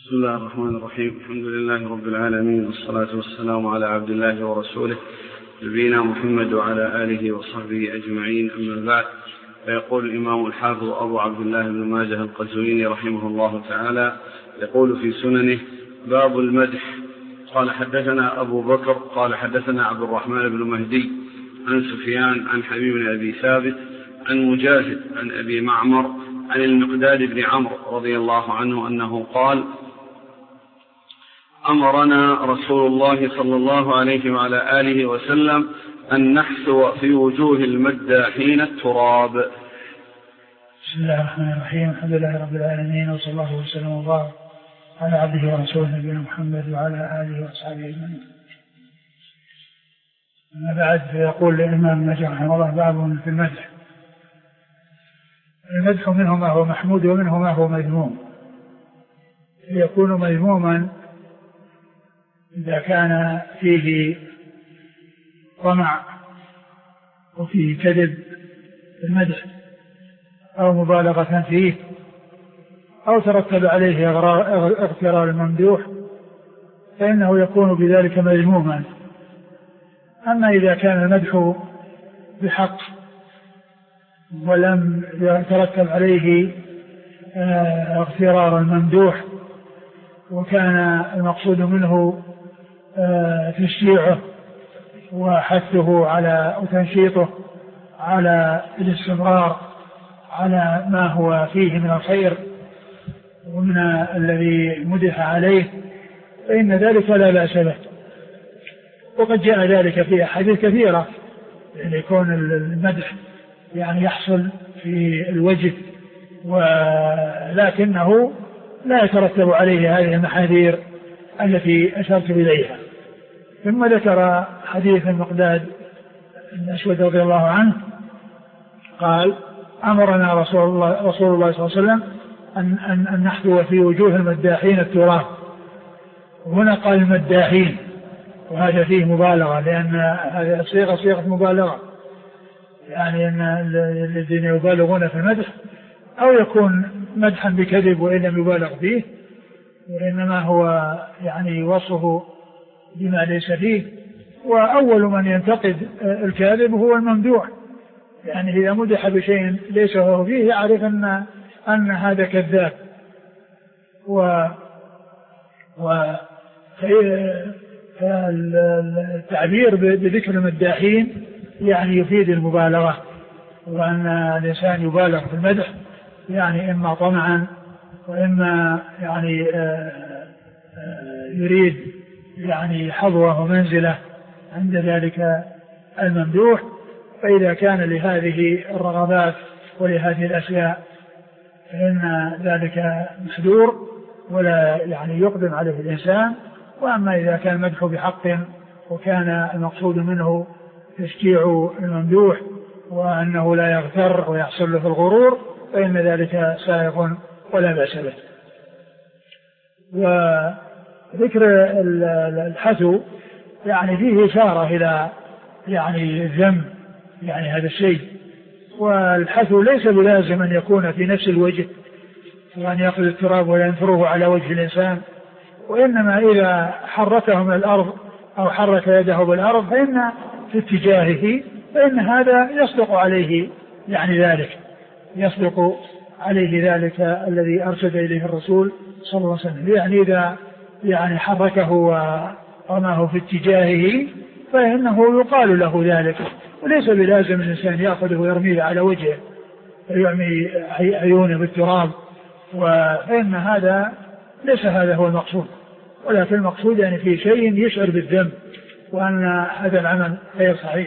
بسم الله الرحمن الرحيم. الحمد لله رب العالمين، والصلاة والسلام على عبد الله ورسوله نبينا محمد وعلى آله وصحبه أجمعين، أما بعد. فيقول الإمام الحافظ أبو عبد الله بن ماجه القزويني رحمه الله تعالى، يقول في سننه: باب المدح. قال حدثنا أبو بكر قال حدثنا عبد الرحمن بن مهدي عن سفيان عن حبيب بن أبي ثابت عن مجاهد عن أبي معمر عن المقداد بن عمرو رضي الله عنه أنه قال: أمرنا رسول الله صلى الله عليه وعلى آله وسلم أن نحثو في وجوه المداحين التراب. بسم الله الرحمن الرحيم. الحمد لله رب العالمين، وصلى الله وسلم وبارك على عبده ورسوله نبينا محمد وعلى آله وأصحابه أجمعين. أما بعد، فيقول الإمام النجم رحمه الله: باب في المدح. المدح منه ما هو محمود ومنه ما هو مذموم. يكون مذموما إذا كان فيه طمع وفيه كذب في المدح أو مبالغة فيه أو ترتب عليه اغترار الممدوح، فإنه يكون بذلك مذموما. أما إذا كان المدح بحق ولم يترتب عليه اغترار الممدوح، وكان المقصود منه تشجيعه وحثه على وتنشيطه على الاستمرار على ما هو فيه من الخير ومن الذي مدح عليه، فإن ذلك لا بأس به. وقد جاء ذلك في أحاديث كثيرة، يعني يكون المدح يعني يحصل في الوجه، ولكنه لا يترتب عليه هذه المحاذير التي أشرت إليها. ثم ذكر حديث المقداد بن أسود رضي الله عنه قال: أمرنا رسول الله صلى الله عليه وسلم أن نحثو في وجوه المداحين التراب. هنا قال المداحين، وهذا فيه مبالغة، لأن هذه صيغة مبالغة، يعني أن الذين يبالغون في المدح أو يكون مدحا بكذب وإن لم يبالغ فيه، وإنما هو يعني وصفه بما ليس فيه. وأول من ينتقد الكاذب هو الممدوح، يعني إذا مدح بشيء ليس هو فيه يعرف أن هذا كذاب. فالتعبير بذكر المداحين يعني يفيد المبالغة، وأن الإنسان يبالغ في المدح، يعني إما طمعا وإما يعني يريد يعني حظوة ومنزلة عند ذلك الممدوح. فإذا كان لهذه الرغبات ولهذه الأشياء فإن ذلك محذور ولا يعني يقدم عليه الإنسان. وأما إذا كان مدح بحق وكان المقصود منه تشجيع الممدوح وأنه لا يغتر ويحصل له الغرور، فإن ذلك سائغ ولا بأس به. وذكر الحثو يعني فيه إشارة إلى يعني الذم، يعني هذا الشيء. والحثو ليس بلازم أن يكون في نفس الوجه، وأن يأخذ التراب وينثره على وجه الإنسان، وإنما إذا حركه من الأرض أو حرك يده بالأرض فإن في اتجاهه، فإن هذا يصدق عليه يعني ذلك، يصدق عليه ذلك الذي أرشد إليه الرسول صلى الله عليه وسلم. يعني إذا يعني حركه ورماه في اتجاهه فإنه يقال له ذلك، وليس بلازم الإنسان يأخذه ويرميه على وجهه ويعمي عيونه بالتراب، فإن هذا ليس هذا هو المقصود، ولكن المقصود يعني في شيء يشعر بالذنب وأن هذا العمل غير صحيح.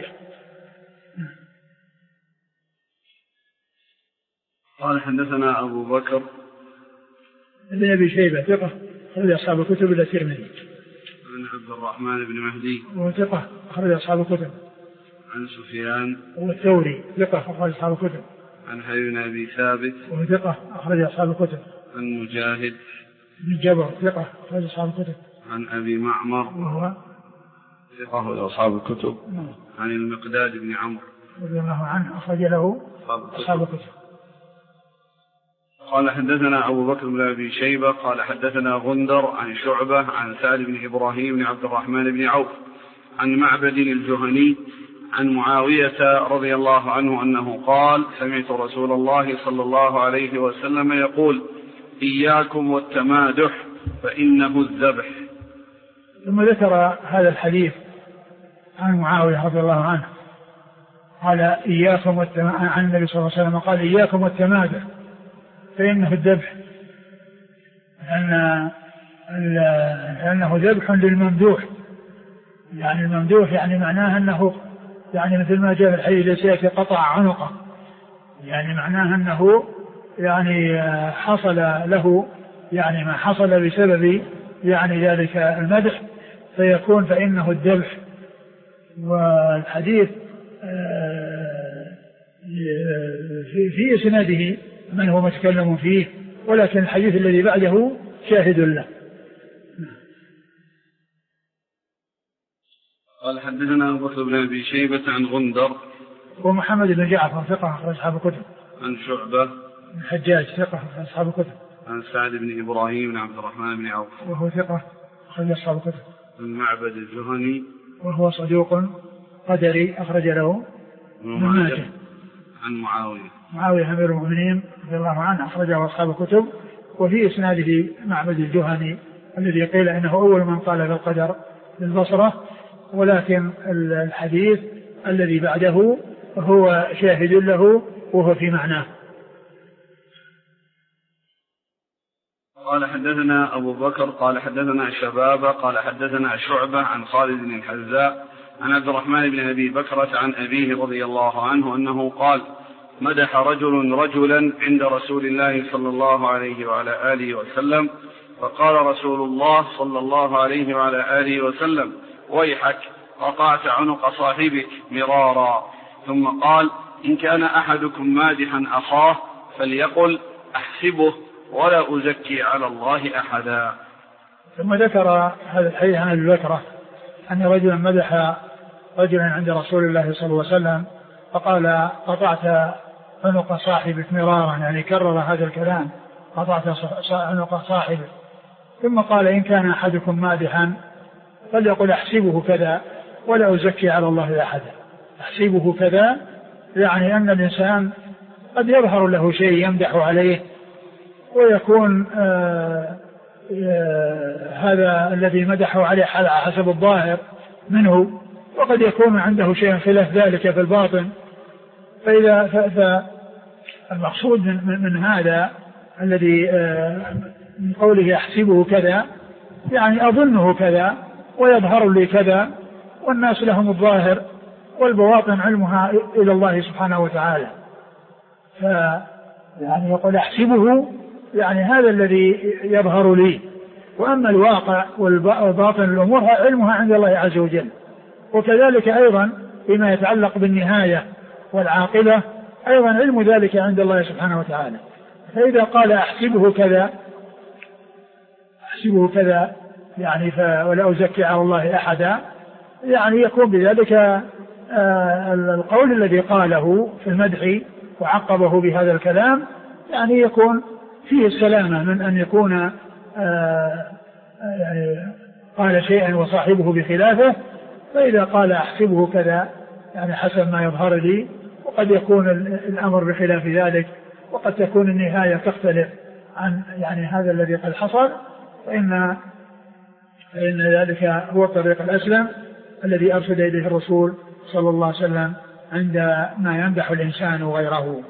قال حدثنا أبو بكر ابن أبي شيبة ثقة أخرج أصحاب الكتب إلا الترمذي. عن عبد الرحمن بن مهدي وثقة أخرج أصحاب الكتب. عن سفيان والثوري ثقة أخرج أصحاب الكتب. عن حبيب بن أبي ثابت وثقة أخرج أصحاب الكتب. عن مجاهد بن جبر ثقة أخرج أصحاب الكتب. عن أبي معمر وهو ثقة أخرج أصحاب الكتب. عن المقداد بن عمرو رضي الله عنه أخرج له أصحاب الكتب. قال حدثنا أبو بكر بن أبي شيبة قال حدثنا غندر عن شعبة عن سعد بن إبراهيم بن عبد الرحمن بن عوف عن معبد الجهني عن معاوية رضي الله عنه أنه قال سمعت رسول الله صلى الله عليه وسلم يقول إياكم والتمادح فإنه الذبح. ثم ذكر هذا الحديث عن معاوية رضي الله عنه قال إياكم عن النبي صلى الله عليه وسلم قال إياكم والتمادح فإنه الذبح، لأنه ذبح للممدوح. يعني الممدوح يعني معناه أنه يعني مثل ما جاء في الحديث ليس يأتي قطع عنقه، يعني معناه أنه يعني حصل له يعني ما حصل بسبب يعني ذلك المدح فيكون فإنه الذبح. والحديث في إسناده من هو متكلم فيه، ولكن الحديث الذي بعده شاهد له. قال حدثنا أبو بكر بن أبي شيبة عن غندر ومحمد بن جعفر ثقة أخرج أصحاب الكتب. عن شعبة الحجاج ثقة أخرج أصحاب الكتب. عن سعد بن إبراهيم بن عبد الرحمن بن عوف وهو ثقة أخرج أصحاب الكتب. عن معبد الجهني وهو صدوق قدري أخرج له ابن ماجه. عن معاوية أمير المؤمنين رضي الله عنه أخرجه أصحاب الكتب. وفي إسناده معبد الجهني الذي قيل إنه أول من قال في القدر بالبصرة، ولكن الحديث الذي بعده هو شاهد له وهو في معناه. قال حدثنا أبو بكر قال حدثنا شبابة قال حدثنا شعبة عن خالد بن الحذاء عن عبد الرحمن بن أبي بكرة عن أبيه رضي الله عنه أنه قال مدح رجل رجلا عند رسول الله صلى الله عليه وعلى آله وسلم، فقال رسول الله صلى الله عليه وعلى آله وسلم ويحك قطعت عنق صاحبك مرارا، ثم قال إن كان أحدكم مادحا أخاه فليقل أحسبه ولا أزكي على الله أحدا. ثم ذكر هذا الحديث عن أبي بكرة أن رجلا مدح رجلا عند رسول الله صلى الله عليه وسلم فقال قطعت عنق صاحبك مرارا، يعني كرر هذا الكلام قطعت عنق صاحبك، ثم قال إن كان أحدكم مادحا فليقل أحسبه كذا ولا أزكي على الله أحدا. أحسبه كذا يعني أن الإنسان قد يظهر له شيء يمدح عليه ويكون هذا الذي مدحه عليه على حسب الظاهر منه، وقد يكون عنده شيء خلاف ذلك في الباطن. فالمقصود من هذا الذي من قوله أحسبه كذا يعني أظنه كذا ويظهر لي كذا، والناس لهم الظاهر والبواطن علمها إلى الله سبحانه وتعالى. يعني يقول أحسبه يعني هذا الذي يظهر لي، وأما الواقع والباطن الأمور علمها عند الله عز وجل. وكذلك أيضا فيما يتعلق بالنهاية والعاقبة أيضا علم ذلك عند الله سبحانه وتعالى. فإذا قال أحسبه كذا يعني ولا أزكي على الله أحدا، يعني يكون بذلك القول الذي قاله في المدح وعقبه بهذا الكلام يعني يكون فيه السلامة من أن يكون يعني قال شيئا وصاحبه بخلافه. فإذا قال أحسبه كذا يعني حسب ما يظهر لي، وقد يكون الأمر بخلاف ذلك، وقد تكون النهاية تختلف عن يعني هذا الذي قد حصل، فإن ذلك هو الطريق الأسلم الذي أرشد إليه الرسول صلى الله عليه وسلم عندما يمدح الإنسان غيره.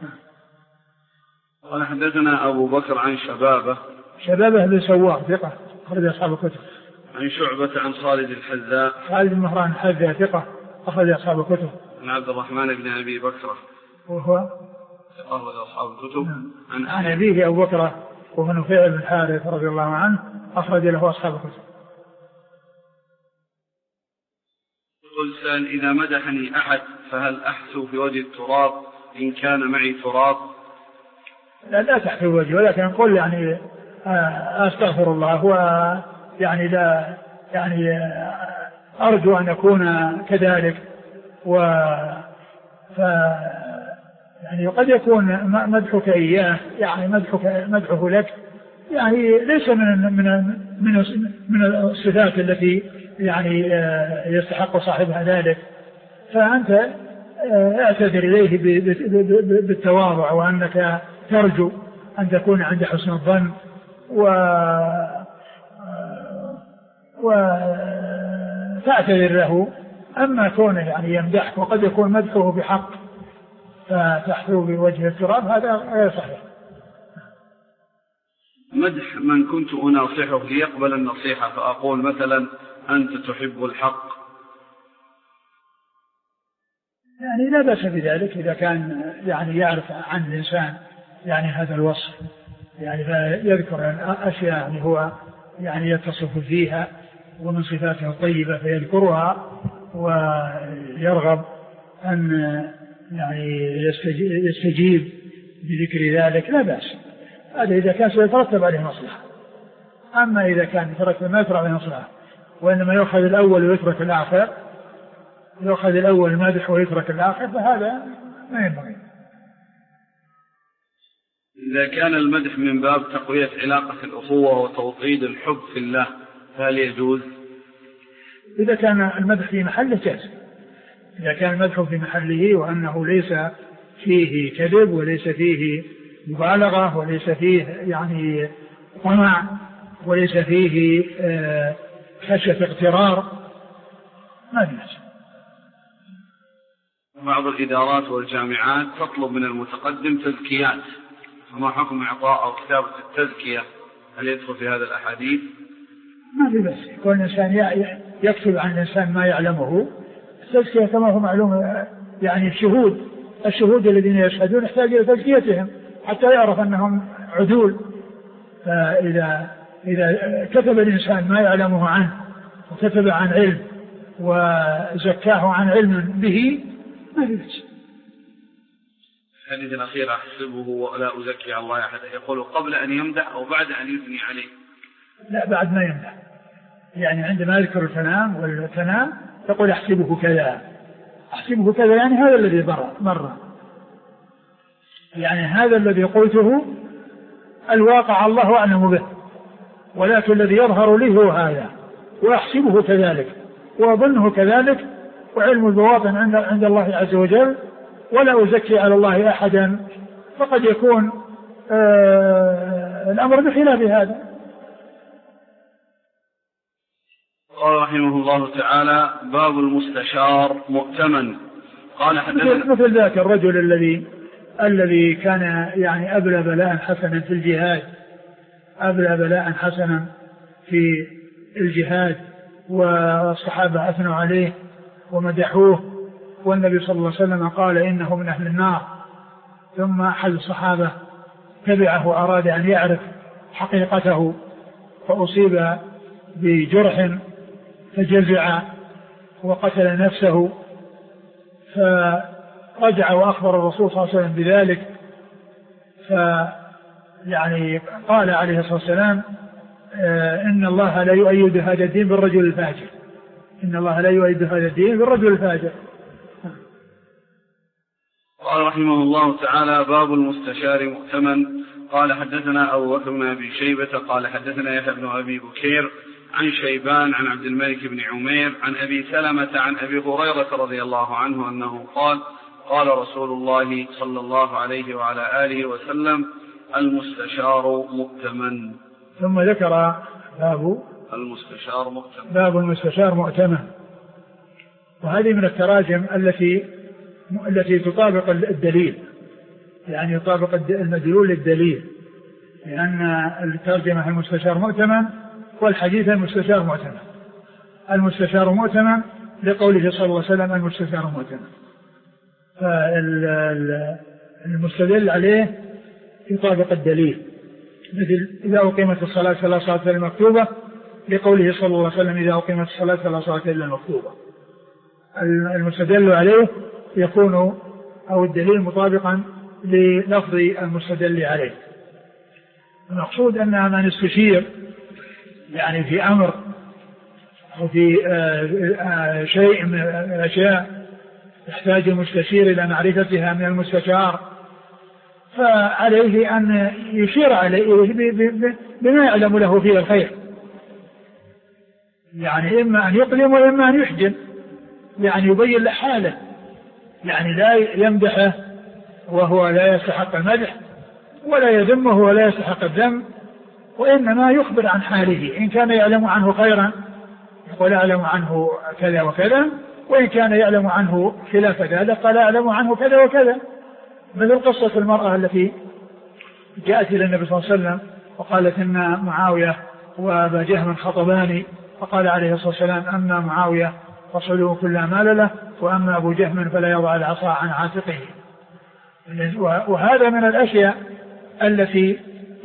قال حدثنا أبو بكر عن شبابة بن سوار ثقة أخرج أصحاب الكتب. عن شعبة عن خالد الحذاء خالد بن مهران الحذاء ثقة أخرج أصحاب الكتب. عن عبد الرحمن بن أبي بكرة وهو أخرج أصحاب الكتب. عن أبيه أبو بكرة وهو نفيع بن الحارث رضي الله عنه أخرج له أصحاب الكتب. قل سأل إذا مدحني أحد فهل أحثو في وجه التراب إن كان معي تراب؟ لا تحثو وجهي، ولكن أقول يعني أستغفر الله ويعني لا يعني أرجو أن أكون كذلك. يعني قد يكون مدحك إياه يعني مدحه لك يعني ليس من الصفات التي يعني يستحق صاحبها ذلك، فأنت اعتذر إليه بالتواضع وأنك ترجو أن تكون عند حسن الظن وتعتذر له. أما كونه يعني يمدحك وقد يكون مدحه بحق فتحثو بوجه التراب هذا غير صحيح. مدح من كنت أناصحه ليقبل النصيحة فأقول مثلا أنت تحب الحق، يعني لا بأس بذلك إذا كان يعني يعرف عن الإنسان يعني هذا الوصف، يعني فيذكر أشياء يعني هو يعني يتصف فيها ومن صفاته الطيبة فيذكرها ويرغب أن يعني يستجيب بذكر ذلك لا بأس. هذا إذا كان سيترتب عليه مصلحة. أما إذا كان ما يترتب عليه مصلحة وإنما يأخذ الأول ويترك الآخر، يأخذ الأول المادح ويترك الآخر، فهذا ما ينبغي. إذا كان المدح من باب تقوية علاقة الأخوة وتوطيد الحب في الله فهل يجوز؟ إذا كان المدح في محله جاز. إذا كان المدح في محله وأنه ليس فيه كذب وليس فيه مبالغة وليس فيه يعني طمع وليس فيه خشية اغترار ما بيجوز. بعض الإدارات والجامعات تطلب من المتقدم تزكيات، فما حكم إعطاء أو كتابة التزكية؟ هل يدخل في هذا الأحاديث؟ ما في بس يكون الإنسان يكتب عن الإنسان ما يعلمه. التزكية كما هو معلوم يعني الشهود الذين يشهدون يحتاج إلى تزكيتهم حتى يعرف أنهم عدول. فإذا كتب الإنسان ما يعلمه عنه وكتب عن علم وزكاه عن علم به ما في بس. الحديث الأخير أحسبه ولا أزكي على الله أحد، يقول قبل أن يمدح أو بعد أن يثني عليه؟ لا بعد ما يمدح، يعني عندما يذكر الفنان والثناء يقول أحسبه كذا، أحسبه كذا يعني هذا الذي مر، يعني هذا الذي قلته الواقع الله أعلم به، ولكن الذي يظهر لي هو هذا، وأحسبه كذلك وأظنه كذلك، وعلم البواطن عند الله عز وجل، ولا أزكي على الله أحدا، فقد يكون الأمر بخلاف هذا. قال رحمه الله تعالى: باب المستشار مؤتمن. قال حدثنا مثل ذاك الرجل الذي كان يعني أبلى بلاء حسنا في الجهاد، أبلى بلاء حسنا في الجهاد، والصحابة أثنوا عليه ومدحوه، والنبي صلى الله عليه وسلم قال إنه من أهل النار. ثم أحد الصحابة تبعه وأراد أن يعرف حقيقته فأصيب بجرح فجزع وقتل نفسه، فرجع وأخبر الرسول صلى الله عليه وسلم بذلك، فيعني قال عليه الصلاة والسلام: إن الله لا يؤيد هذا الدين بالرجل الفاجر، إن الله لا يؤيد هذا الدين بالرجل الفاجر. قال رحمه الله تعالى: باب المستشار مؤتمن. قال حدثنا أبو بكر بن أبي شيبة قال حدثنا يحيى بن أبي بكير عن شيبان عن عبد الملك بن عمير عن أبي سلمة عن أبي هريرة رضي الله عنه أنه قال: قال رسول الله صلى الله عليه وعلى آله وسلم: المستشار مؤتمن. ثم ذكر باب المستشار مؤتمن. وهذه من التراجم التي تطابق الدليل، يعني يطابق المدلول للدليل، لأن الترجمة المستشار مؤتمن والحديث المستشار مؤتمن. المستشار مؤتمن لقوله صلى الله عليه وسلم: المستشار مؤتمن. فالمستدل عليه يطابق الدليل، مثل إذا أقيمت الصلاة فلا صلاة إلا المكتوبة، لقوله صلى الله عليه وسلم: إذا أقيمت الصلاة فلا صلاة إلا المكتوبة. المستدل عليه يكون أو الدليل مطابقا للفظ المستدل عليه. المقصود أن من استشير يعني في أمر أو في شيء من الأشياء يحتاج المستشير إلى معرفتها من المستشار، فعليه أن يشير عليه بما يعلم له فيه الخير، يعني إما أن يقدم وإما أن يحجم، يعني يبين له حاله، يعني لا يمدحه وهو لا يستحق المدح، ولا يذمه ولا يستحق الذم، وإنما يخبر عن حاله. إن كان يعلم عنه خيرا يقول أعلم عنه كذا وكذا، وإن كان يعلم عنه خلاف ذلك قال أعلم عنه كذا وكذا. مثل قصة المرأة التي جاءت إلى النبي صلى الله عليه وسلم وقالت إن معاوية وأبا جهم خطباني، فقال عليه الصلاة والسلام أما معاوية فصلوا كل مال له، وأما أبو جهم فلا يضع العصا عن عاتقه. وهذا من الأشياء التي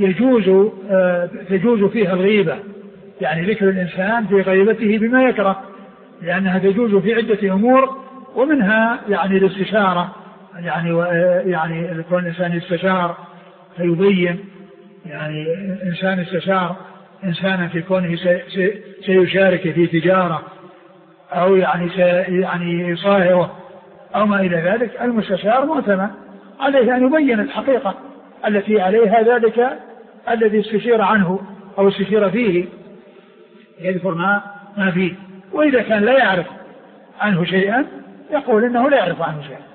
تجوز فيها الغيبة، يعني ذكر الإنسان في غيبته بما يكره، لأنها تجوز في عدة أمور، ومنها يعني الاستشارة، يعني يكون الإنسان يستشار فيبين، يعني إنسان استشار إنسانا في كونه سيشارك في تجارة أو يعني يصاهره أو ما إلى ذلك، المستشار مؤتمن عليه أن يبين الحقيقة التي عليها ذلك الذي استشير عنه أو استشير فيه، يذكر ما فيه. وإذا كان لا يعرف عنه شيئا يقول إنه لا يعرف عنه شيئا،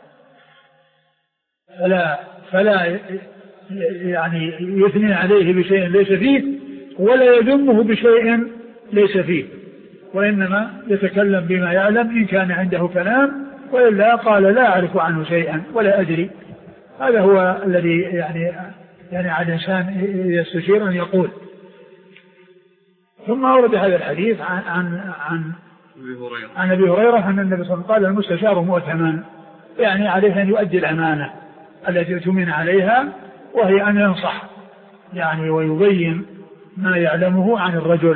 فلا يعني يثني عليه بشيء ليس فيه، ولا يذمه بشيء ليس فيه، وإنما يتكلم بما يعلم إن كان عنده كلام، وإلا قال لا أعرف عنه شيئا ولا أدري. هذا هو الذي يعني على الإنسان يستشير أن يقول. ثم أورد هذا الحديث عن أبي هريرة أن النبي صلى الله عليه وسلم قال المستشار مؤتمن، يعني عليه أن يؤدي الأمانة التي اؤتمن عليها، وهي أن ينصح يعني ويبين ما يعلمه عن الرجل،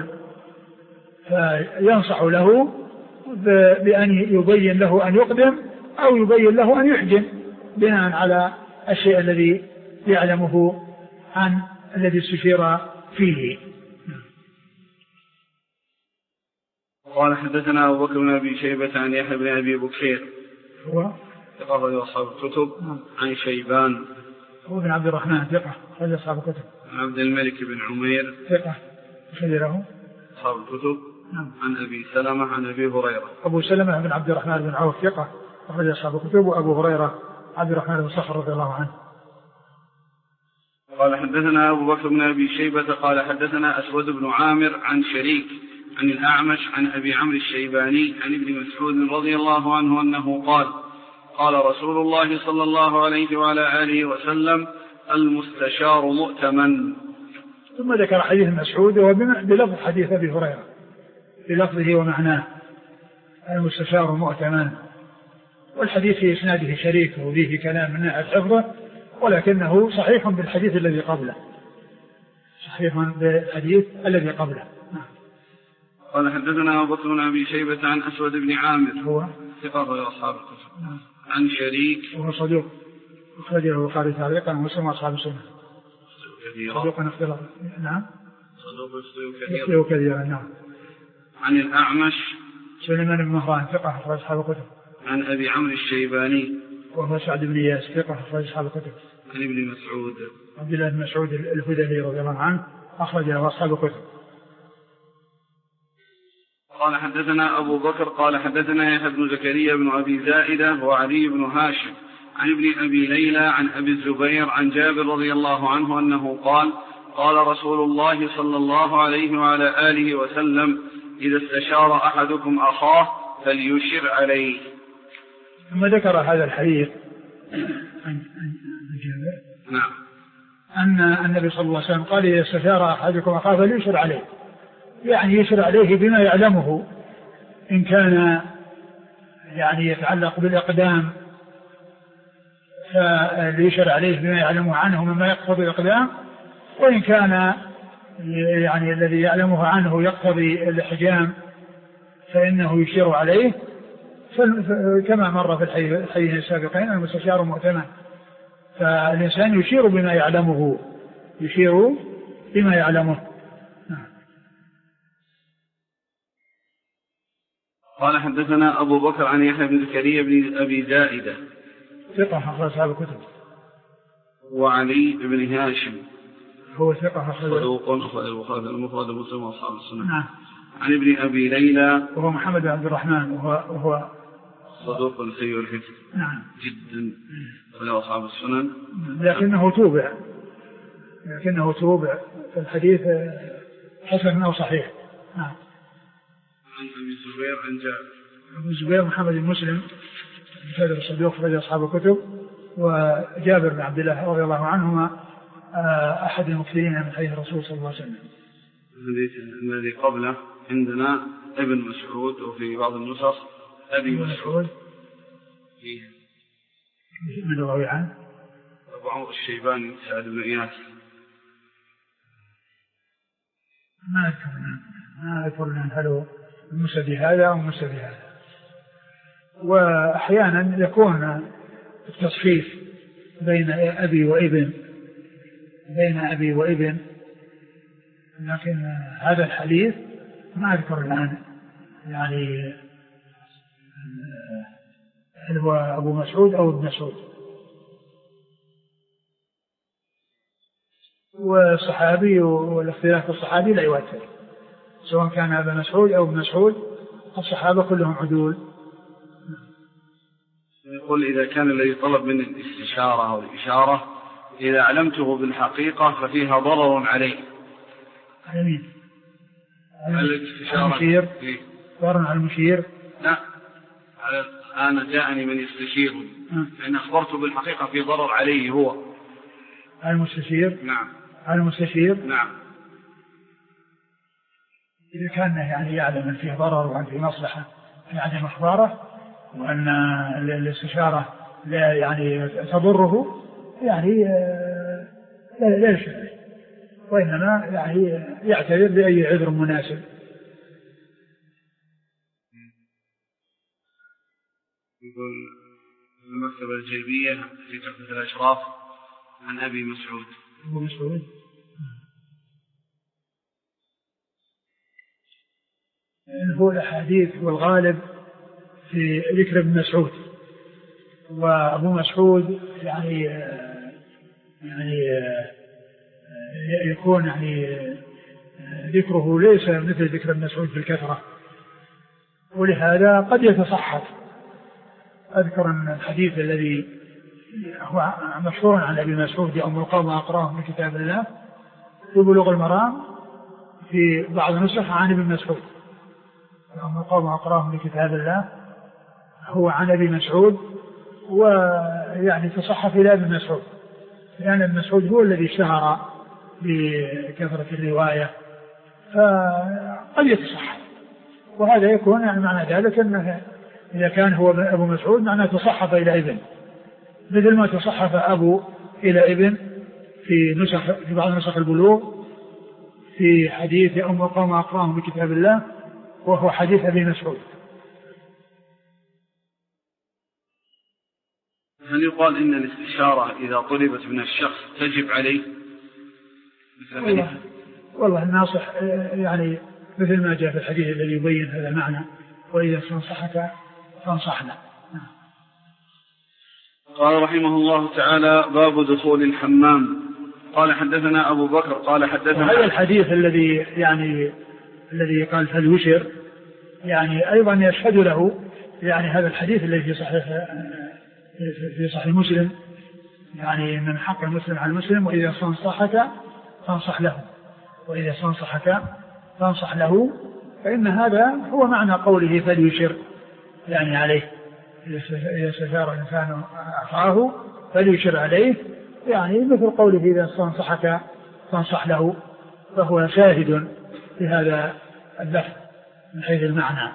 فينصح له بأن يبين له أن يقدم أو يبين له أن يحجم بناء على الشيء الذي يعلمه عن الذي استشير فيه. قال حدثنا أبو بكر بن أبي شيبة عن يحيى بن أبي بكير هو ثقة أصحاب الكتب، عن شيبان هو بن عبد الرحمن ثقة أخرج أصحاب الكتب، عن عبد الملك بن عمير ثقة أخرج له أصحاب الكتب، عن أبي سلمة عن أبي هريرة. أبو سلمة بن عبد الرحمن بن عوف ثقة أخرج أصحاب الكتب، وأبو هريرة عبد الرحمن بن صخر رضي الله عنه. قال حدثنا أبو بكر بن أبي شيبة قال حدثنا أسود بن عامر عن شريك عن الأعمش عن أبي عمرو الشيباني عن ابن مسعود رضي الله عنه أنه قال قال رسول الله صلى الله عليه وعلى آله وسلم المستشار مؤتمن. ثم ذكر حديث مسعود بلفظ حديث أبي هريرة بلفظه ومعناه المستشار مؤتمن، والحديث في إسناده شريك وفيه كلام من ناحية حفظه، ولكنه صحيح بالحديث الذي قبله، صحيح بالحديث الذي قبله. قال حدثنا أبو بكر بن أبي شيبة عن أسود بن عامر هو ثقة أصحاب الكتب، عن شريك وهو صدوق أخرجه البخاري تعليقا ومسلم أصحاب السنة، صدوق اختلاط، نعم صدوق يخطئ كثيرا، نعم. عن الأعمش سليمان بن مهران ثقة أخرج أصحاب الكتب، عن أبي عمرو الشيباني وهو سعد بن إياس ثقة أخرج أصحاب الكتب، عن ابن مسعود عبد الله بن مسعود الهذلي رضي الله عنه أخرجه أصحاب الكتب. قال حدثنا أبو بكر قال حدثنا يحيى بن زكريا بن أبي زائدة وعلي بن هاشم عن ابن أبي ليلى عن أبي الزبير عن جابر رضي الله عنه أنه قال قال رسول الله صلى الله عليه وعلى آله وسلم إذا استشار أحدكم أخاه فليشر عليه. ثم ذكر هذا الحديث عن جابر نعم أن النبي صلى الله عليه وسلم قال إذا استشار أحدكم أخاه فليشر عليه، يعني يشر عليه بما يعلمه، إن كان يعني يتعلق بالإقدام فليشر عليه بما يعلمه عنه مما يقتضي الإقدام، وإن كان يعني الذي يعلمه عنه يقتضي الإحجام فإنه يشير عليه، كما مر في الحديث السابقين المستشار مؤتمن، فالإنسان يشير بما يعلمه، يشير بما يعلمه. قال حدثنا أبو بكر عن يحيى بن زكريا بن أبي زائدة ثقة أخرج أصحاب الكتب، وعلي بن هاشم هو ثقة صدوق أخرج البخاري المفرد ومسلم وأصحاب السنة. نعم. عن ابن أبي ليلى وهو محمد بن عبد الرحمن وهو صدوق سيء الحفظ. نعم جدا وله أصحاب السنن، لكنه توبع في الحديث حسن أو صحيح. نعم. عن أبي الزبير عن جابر. أبو الزبير محمد بن مسلم بن الصدوق في أصحاب الكتب، وجابر بن عبد الله رضي الله عنهما أحد المكثرين من حديث الرسول صلى الله عليه وسلم. الذي قبله عندنا ابن مسعود، وفي بعض النسخ أبي مسعود من روي عنه أبو عمرو الشيباني سعد بن إياس. ما أذكر هل هو المسد هذا أو المسد هذا. وأحيانا يكون التصحيف بين أبي وابن، لكن هذا الحديث ما أذكر الآن يعني هل هو أبو مسعود أو ابن مسعود. والصحابي والاختلاف في الصحابي لا يؤثر، سواء كان أبا مسعود أو ابن مسعود، الصحابة كلهم عدول. يقول إذا كان الذي طلب من الاستشارة أو الإشارة إذا علمته بالحقيقة ففيها ضرر عليه. على الاستشارة ضرر على المشير؟ لا، أنا جاءني من يستشيرني فإن أخبرته بالحقيقة في ضرر عليه هو. على المستشير؟ نعم. على المستشير؟ نعم. إذا كان يعني يعلم أن فيه ضرر وأن فيه مصلحة في عدم إخباره، وأن الاستشارة لا يعني تضره، يعني لا يشرع، وإنما يعني يعتذر بأي عذر مناسب. يقول المكتبة الجيبية في تحفة الأشراف عن أبي مسعود. أبو مسعود هو الأحاديث والغالب في ذكر ابن مسعود، وأبو مسعود يعني يكون يعني ذكره ليس مثل ذكر ابن مسعود بالكثرة، ولهذا قد يتصحف. أذكر أن الحديث الذي هو مشهور عن أبي مسعود يأم القوم أقراهم من كتاب الله في بلوغ المرام، في بعض النسخ عن ابن مسعود يأم القوم أقراهم من كتاب الله، هو عن أبي مسعود، ويعني تصحف إلى ابن مسعود، لأن ابن مسعود هو الذي اشتهر بكثرة الرواية، فقد يتصحف. وهذا يكون يعني معنى ذلك أنه إذا كان هو أبو مسعود معناه تصحف إلى ابن، مثل ما تصحف أبو إلى ابن في بعض نسخ البلوغ في حديث أم القوم أقراهم بكتاب الله، وهو حديث أبي مسعود. هل يقال إن الاستشارة إذا طلبت من الشخص تجب عليه؟ والله الناصح يعني مثل ما جاء في الحديث الذي يبين هذا المعنى، وإذا استنصحك فانصح له. قال رحمه الله تعالى: باب دخول الحمام. قال حدثنا أبو بكر قال حدثنا. هذا الحديث الذي قال فليشر يعني أيضا يشهد له يعني هذا الحديث الذي في صحيح مسلم، يعني من حق المسلم على المسلم: وإذا استنصحك فانصح له، وإذا استنصحك فانصح له. فإن هذا هو معنى قوله فليشر، يعني عليه إذا استشار الإنسان أخاه فليشر عليه، يعني مثل قوله إذا استنصحك فانصح له، فهو شاهد في هذا اللفظ من حيث المعنى.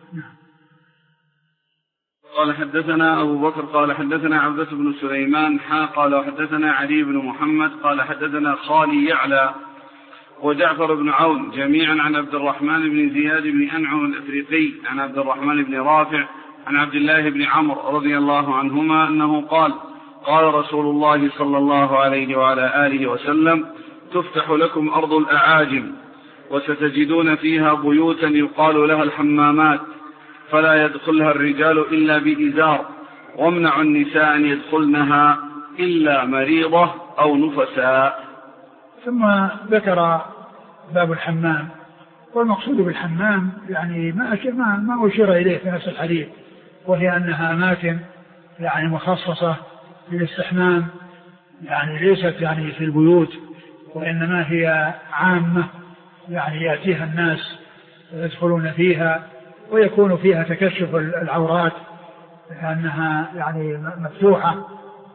قال حدثنا أبو بكر قال حدثنا عبدة بن سليمان قال وحدثنا علي بن محمد قال حدثنا خالي يعلى وجعفر بن عون جميعا عن عبد الرحمن بن زياد بن أنعم الأفريقي عن عبد الرحمن بن رافع عن عبد الله بن عمرو رضي الله عنهما أنه قال: قال رسول الله صلى الله عليه وعلى آله وسلم: تفتح لكم أرض الأعاجم وستجدون فيها بيوتا يقال لها الحمامات، فلا يدخلها الرجال إلا بإزار، وامنعوا النساء أن يدخلنها إلا مريضة أو نفساء. ثم ذكر باب الحمام، والمقصود بالحمام يعني ما أشير إليه في نفس الحديث، وهي أنها أماكن يعني مخصصة للاستحمام، يعني ليست يعني في البيوت، وإنما هي عامة يعني يأتيها الناس يدخلون فيها ويكون فيها تكشف العورات لأنها يعني مفتوحة.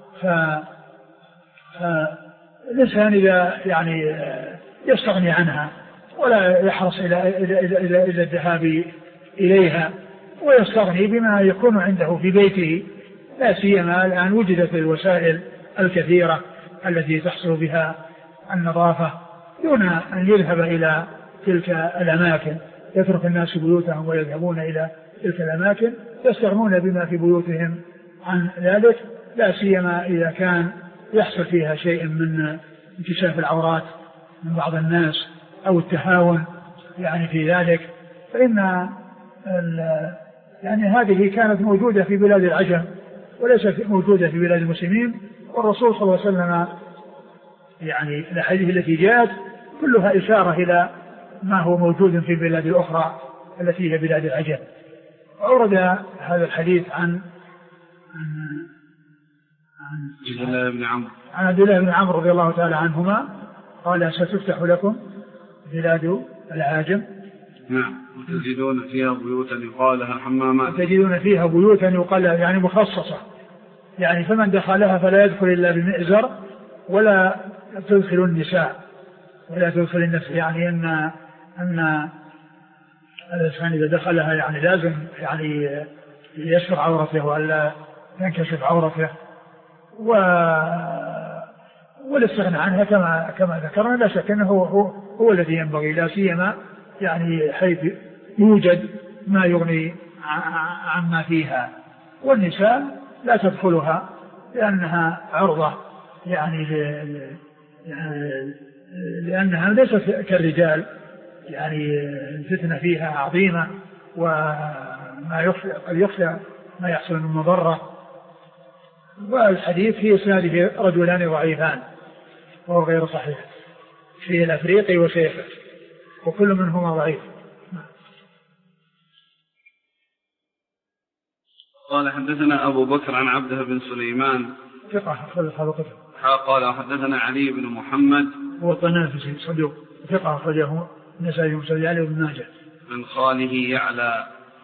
فالإنسان إذا يعني يستغني عنها ولا يحرص إلى الذهاب إليها، ويستغني بما يكون عنده في بيته، لا سيما الآن وجدت الوسائل الكثيرة التي تحصل بها النظافة دون أن يذهب إلى تلك الأماكن. يترك الناس بيوتهم ويذهبون إلى تلك الأماكن، يستغنون بما في بيوتهم عن ذلك، لا سيما إذا كان يحصل فيها شيء من انكشاف العورات من بعض الناس أو التهاون يعني في ذلك. فإن يعني هذه كانت موجودة في بلاد العجم وليست موجودة في بلاد المسلمين، والرسول صلى الله عليه وسلم يعني الأحاديث التي جاءت كلها إشارة إلى ما هو موجود في البلاد الأخرى التي هي بلاد العجم. أورد هذا الحديث عن عبد الله بن عمرو رضي الله تعالى عنهما قال: ستفتح لكم بلاد العاجم. نعم. وتجدون فيها بيوتا يقال لها حمامات. تجدون فيها بيوتا يقال لها يعني مخصصة، يعني فمن دخلها فلا يدخل إلا بمئزر ولا تدخل النساء ولا تدخل النساء، يعني أن الإنسان إذا دخلها يعني لازم يعني يستر عورته ولا ينكشف عورته، والاستغناء عنها كما ذكرنا لا شك أنه هو الذي ينبغي، لا سيما يعني حيث يوجد ما يغني عما فيها. والنساء لا تدخلها لأنها عرضة، يعني لأنها ليست كالرجال، يعني الفتنة فيها عظيمة وما قد يخفى ما يحصل من مضرة. والحديث في إسناده رجلان ضعيفان وهو غير صحيح، فيه الأفريقي وشيخه وكل منهما ضعيف. قال: حدثنا أبو بكر عن عبده بن سليمان ثقة أخرج أصحاب الكتب. قال: حدثنا علي بن محمد هو الطنافسي صدوق ثقة أخرجه النسائي وابن ماجه وابن ماجه. عن خاله يعلى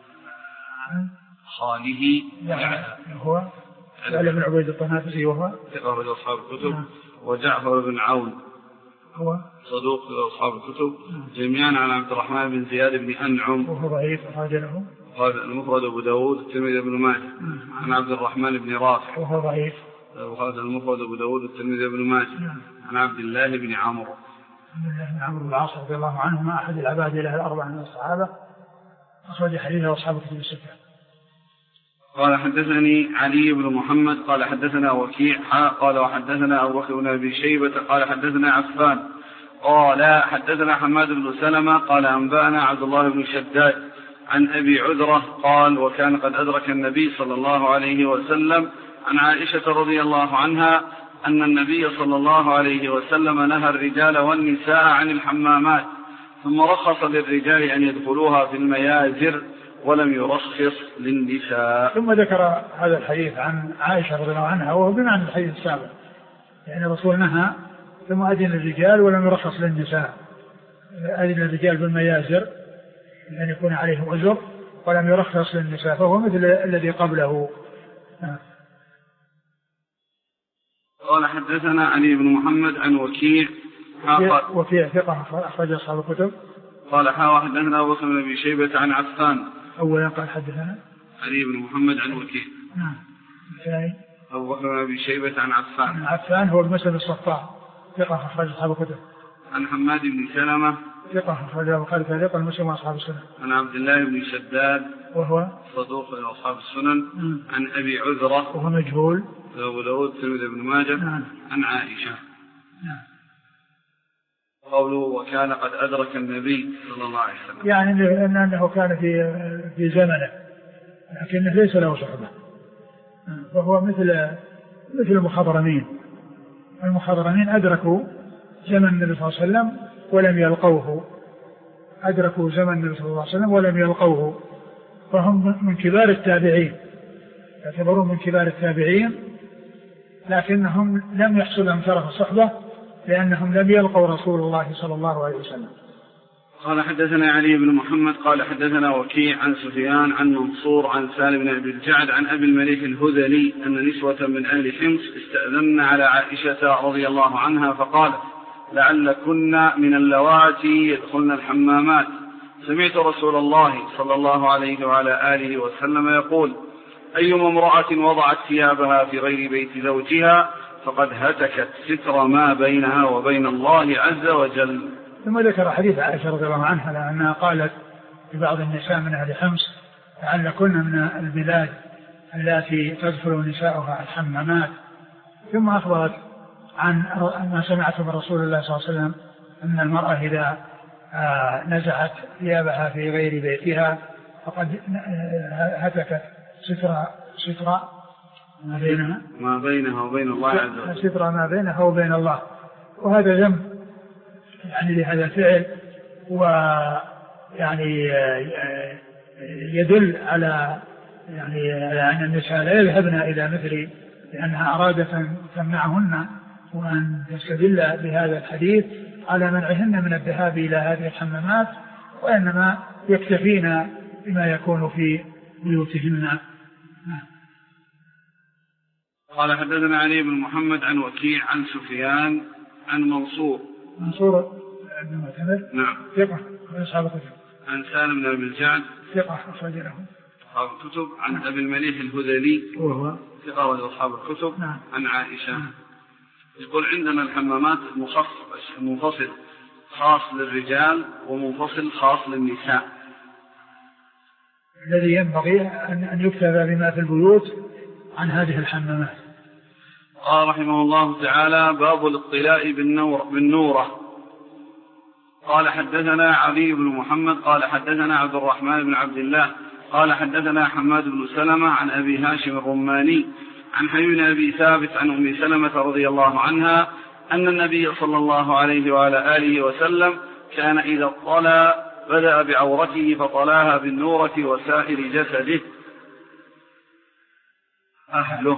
هو يعلى بن عبيد الطنافسي وهو ثقة أخرج أصحاب الكتب. وجعفر بن عون هو صدوق أصحاب الكتب جميعا عن عبد الرحمن بن زياد بن أنعم وهو ضعيف أخرج له المفرد أبو داود الترمذي بن ماجه. عن عبد الرحمن بن رافع وهو ضعيف وهذا المفرد أبو داود الترمذي بن ماجه. عن عبد الله بن عمرو بن العاص رضي الله عنهما أحد العباد له الأربعة من الصحابة، أخرج حديثه أصحاب الكتب الستة. قال: حدثني علي بن محمد قال: حدثنا وكيع قال: وحدثنا أبو بكر بن أبي شيبة قال: حدثنا عفان قال: حدثنا حماد بن سلمة قال: أنبأنا عبد الله بن شداد عن أبي عذرة قال: وكان قد أدرك النبي صلى الله عليه وسلم عن عائشة رضي الله عنها أن النبي صلى الله عليه وسلم نهى الرجال والنساء عن الحمامات، ثم رخص للرجال أن يدخلوها في الميازر ولم يرخص للنساء. ثم ذكر هذا الحديث عن عائشة رضي الله عنها وهو بمعنى الحديث السابق، يعني الرسول نهى ثم أذن الرجال ولم يرخص للنساء. أذن الرجال بالميازر أن يكون عليهم أجر ولم يرخص للنساء، فهو مثل الذي قبله. قال: حدثنا علي بن محمد عن وكيع ثقة أخرج أصحاب الكتب. قال: حدثنا أبو بكر بن أبي شيبة عن عفان. أولا قال: حدثنا علي بن محمد عن وكيع. نعم. أبو بكر بن أبي شيبة عن عفان. عفان هو المسلم الصفاء ثقة أخرج أصحاب الكتب. عن حماد بن سلمة ثقة أخرج البخاري ثقة المسلم وأصحاب السنن. عن عبد الله بن شداد وهو صدوق أصحاب السنن. عن أبي عذرة وهو مجهول أبو داود الترمذي بن ماجه. عن عائشة. قوله: وكان قد أدرك النبي صلى الله عليه وسلم، يعني أنه كان في زمنه لكنه ليس له صحبة، وهو مثل المخضرمين، المخضرمين أدركوا زمن النبي صلى الله عليه وسلم ولم يلقوه، أدركوا زمن النبي صلى الله عليه وسلم ولم يلقوه، فهم من كبار التابعين، يعتبرون من كبار التابعين، لكنهم لم يحصل لهم شرف الصحبة لأنهم لم يلقوا رسول الله صلى الله عليه وسلم. قال حدثنا علي بن محمد قال حدثنا وكيع عن سفيان عن منصور عن سالم بن أبي الجعد عن أبي المليح الهذلي أن نسوة من أهل حمص استأذن على عائشة رضي الله عنها فقالت لعلكن من اللواتي يدخلن الحمامات، سمعت رسول الله صلى الله عليه وعلى آله وسلم يقول أيما امرأة وضعت ثيابها في غير بيت زوجها فقد هتكت ستر ما بينها وبين الله عز وجل. ثم ذكر حديث عائشة رضي الله عنها لأنها قالت لبعض النساء من أهل حمص لعلكن من البلاد التي تدخل نساؤها الحمامات، ثم أخبرت عن ما سمعته من رسول الله صلى الله عليه وسلم أن المرأة إذا نزعت ثيابها في غير بيتها فقد هتكت ستر ما بينها وبين الله عز وجل، ستر ما بينها وبين الله، وهذا ذنب يعني لهذا الفعل، ويعني يدل على يعني على أن النساء لا يذهبن إلى مثل لأنها أرادت أن تمنعهن، وأن تستدل بهذا الحديث على منعهن من الذهاب إلى هذه الحمامات، وإنما يكتفين بما يكون في بيوتهن. قال حدثنا علي بن محمد عن وكيع عن سفيان عن منصور بن معتمر نعم ثقة من أصحاب الكتب، عن سالم بن أبي الجعد ثقة أخرج له أصحاب الكتب، عن أبي المليح الهذلي وهو ثقة من أصحاب الكتب نعم. عن عائشة يقول عندنا الحمامات منفصل خاص للرجال ومنفصل خاص للنساء، الذي ينبغي أن يكتب بما في البيوت عن هذه الحمامات. قال رحمه الله تعالى باب الاطلاء بالنورة. قال حدثنا علي بن محمد قال حدثنا عبد الرحمن بن عبد الله قال حدثنا حماد بن سلمة عن أبي هاشم الرماني عن حبيب بن أبي ثابت عن أم سلمة رضي الله عنها أن النبي صلى الله عليه وعلى آله وسلم كان إذا اطلع بدأ بعورته فطلاها بالنورة وسائر جسده. أهله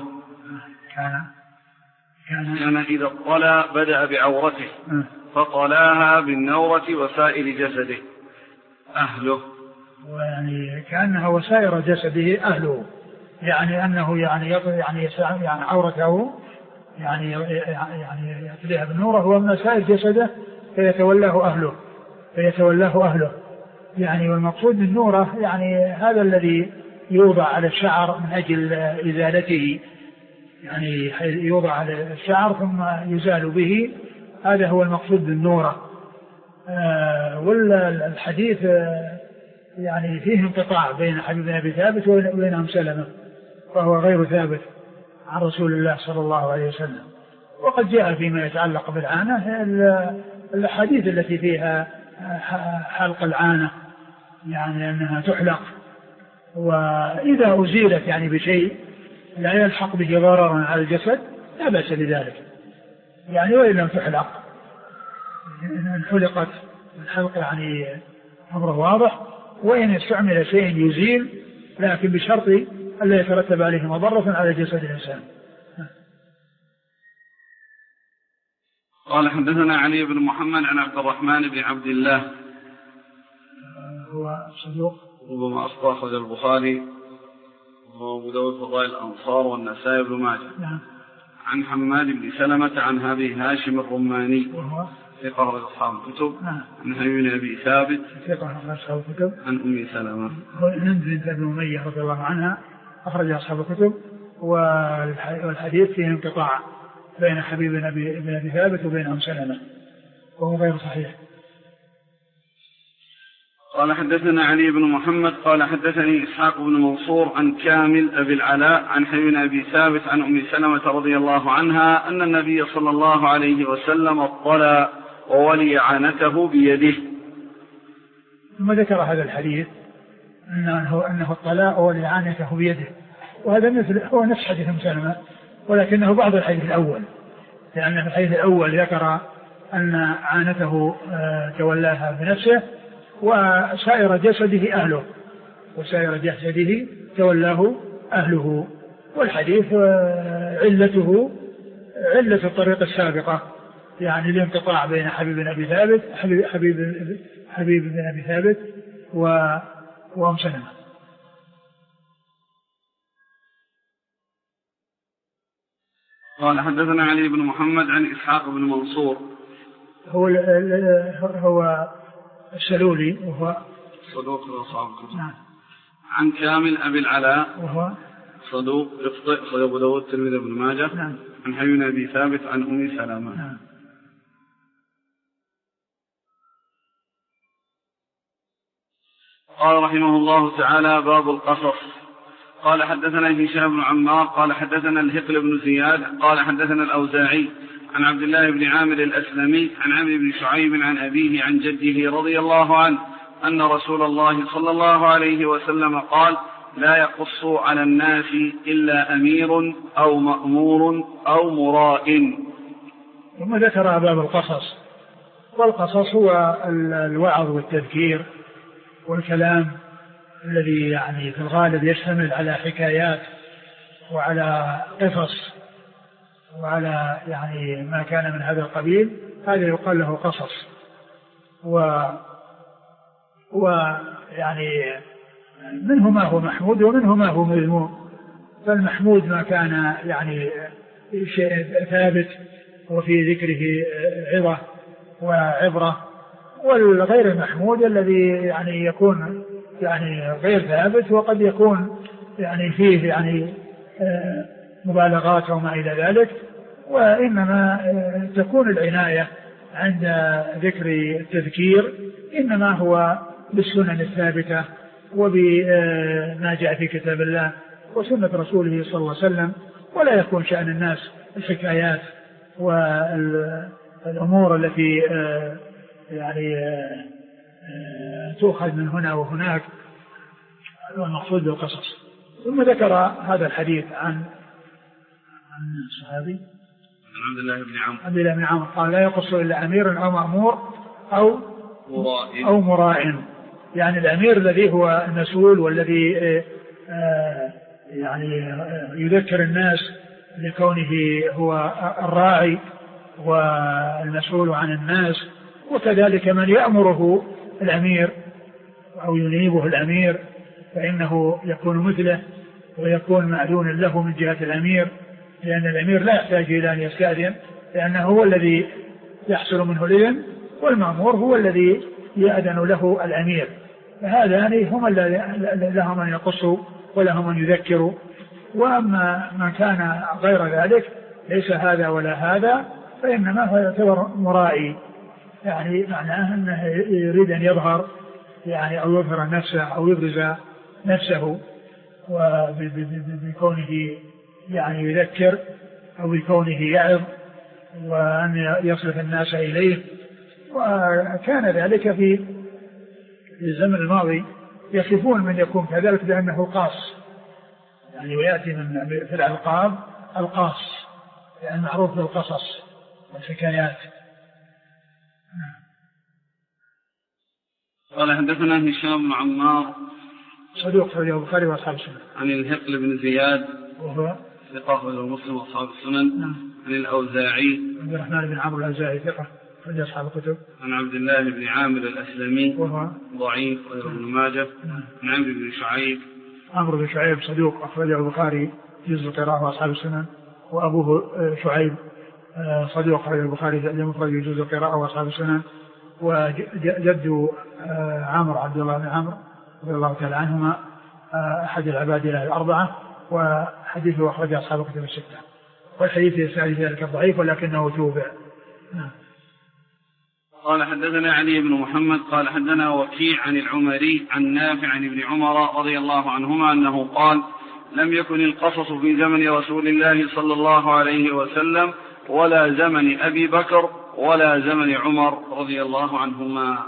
كان إذا اطلع بدأ بعورته فطلاها بالنورة وسائر جسده. أهله ويعني كأنها وسائر جسده أهله، يعني أنه يعني عورته يعني يتليها بالنورة هو من سائر جسده فيتولاه أهله يعني. والمقصود بالنورة يعني هذا الذي يوضع على الشعر من أجل إزالته، يعني يوضع على الشعر ثم يزال به، هذا هو المقصود بالنورة. والحديث يعني فيه انقطاع بين حبيب بن أبي ثابت وبين أم سلمة، فهو غير ثابت عن رسول الله صلى الله عليه وسلم. وقد جاء فيما يتعلق بالعانة الحديث التي فيها حلق العانة، يعني أنها تحلق، وإذا أزيلت يعني بشيء لا يلحق به ضررا على الجسد لا بأس بذلك، يعني وإن لم تحلق إن حلقت الحلق يعني أمره واضح، وإن استعمل شيء يزيل لكن بشرط ألا يترتب عليه مضرة على جسد الإنسان. قال حدثنا علي بن محمد عن عبد الرحمن بن عبد الله هو صدوق ربما أخرج البخاري وأبو داود فضائل الأنصار والنسائي بن ماجه نعم. عن حماد بن سلمة عن أبي هاشم الرماني وهو ثقة من أصحاب الكتب نعم. عن حبيب بن أبي ثابت ثقة من أصحاب الكتب عن أم سلمة هند بنت أبي أمية رضي الله عنها أخرج أصحاب الكتب، والحديث فيه انقطاع بين حبيب بن أبي ثابت وبين أم سلمة وهو غير صحيح. قال حدثنا علي بن محمد قال حدثني إسحاق بن منصور عن كامل أبي العلاء عن حبيب بن أبي ثابت عن أم سلمة رضي الله عنها أن النبي صلى الله عليه وسلم اطلع وولي عانته بيده. ثم ذكر هذا الحديث أنه اطلع وولي عانته بيده، وهذا هو نفس حديث أم سلمة ولكنه بعض الحديث الأول، لأن في الحديث الأول ذكر أن عانته تولاها بنفسه وسائر جسده أهله، وسائر جسده تولاه أهله. والحديث علته علة الطريق السابقة، يعني الانقطاع بين حبيب بن أبي ثابت وأم سلمة. قال حدثنا علي بن محمد عن إسحاق بن منصور هو السلولي وهو صدوق الأصحاب. نعم. عن كامل أبي العلاء وهو صدوق يخطئ أبو داود الترمذي بن ماجه. نعم. عن حبيب بن أبي ثابت عن أم سلمة. نعم. قال رحمه الله تعالى: باب القصص. قال حدثنا هشام بن عمار قال حدثنا الهقل بن زياد قال حدثنا الأوزاعي عن عبد الله بن عامر الأسلمي عن عمرو بن شعيب عن أبيه عن جده رضي الله عنه أن رسول الله صلى الله عليه وسلم قال: لا يقص على الناس إلا أمير أو مأمور أو مراء. ثم ذكر باب القصص. والقصص هو الوعظ والتذكير والكلام الذي يعني في الغالب يشتمل على حكايات وعلى قصص وعلى يعني ما كان من هذا القبيل، هذا يقال له قصص. ويعني منه ما هو محمود ومنه ما هو مذموم. فالمحمود ما كان يعني شيء ثابت وفي ذكره عظة وعبرة، والغير المحمود الذي يعني يكون يعني غير ثابت وقد يكون يعني فيه يعني مبالغات وما إلى ذلك. وإنما تكون العناية عند ذكر التذكير إنما هو بالسنن الثابتة وبما جاء في كتاب الله وسنة رسوله صلى الله عليه وسلم، ولا يكون شأن الناس الحكايات والأمور التي يعني تؤخذ من هنا وهناك، والمقصود بالقصص. ثم ذكر هذا الحديث عن الصحابي عبد الله بن عمرو قال: لا يقص إلا أمير أو مأمور أو مراء. يعني الأمير الذي هو المسؤول والذي يعني يذكر الناس لكونه هو الراعي والمسؤول عن الناس، وكذلك من يأمره الأمير أو ينيبه الأمير فإنه يكون مثله ويكون مأذون له من جهة الأمير، لأن الأمير لا يحتاج إلى أن يستأذن لأنه هو الذي يحصل منه الإذن، والمأمور هو الذي يأذن له الأمير. فهذان هم لهم أن يقصوا ولهم أن يذكروا. وأما من كان غير ذلك ليس هذا ولا هذا فإنما هو يعتبر مرائي، يعني معناه أنه يريد أن يظهر يعني أو يظهر نفسه أو يبرز نفسه وبكونه يعني يذكر أو بكونه يعظ وأن يصرف الناس إليه. وكان ذلك في الزمن الماضي يصفون من يكون كذلك بأنه القاص، يعني ويأتي من في الألقاب القاص لأن معروف بالقصص والحكايات. قال حدثنا هشام بن عمار صدوق أخرجه البخاري وأصحاب السنن. عن الهقل بن زياد وهو ثقة أخرجه مسلم وأصحاب السنن. عن الأوزاعي عبد الرحمن بن عمرو الأوزاعي ثقة أخرج أصحاب الكتب. عن عبد الله بن عامر الأسلمي وهو ضعيف غير ابن ماجه. عن عمرو بن شعيب صدوق أخرجه البخاري جزء القراءة وأصحاب السنن، وأبوه شعيب صدوق أخرجه البخاري مفرد جزء القراءة وأصحاب السنن، وجد عمرو عبد الله بن عمرو رضي الله تعالى عنهما أحد العباد الأربعة، وحديثه أخرج أصحاب الكتب الستة. والحديث يسأل ذلك ضعيف ولكنه توبع. قال حدثنا علي بن محمد قال حدثنا وكيع عن العمري عن نافع عن ابن عمر رضي الله عنهما أنه قال: لم يكن القصص في زمن رسول الله صلى الله عليه وسلم ولا زمن أبي بكر ولا زمن عمر رضي الله عنهما.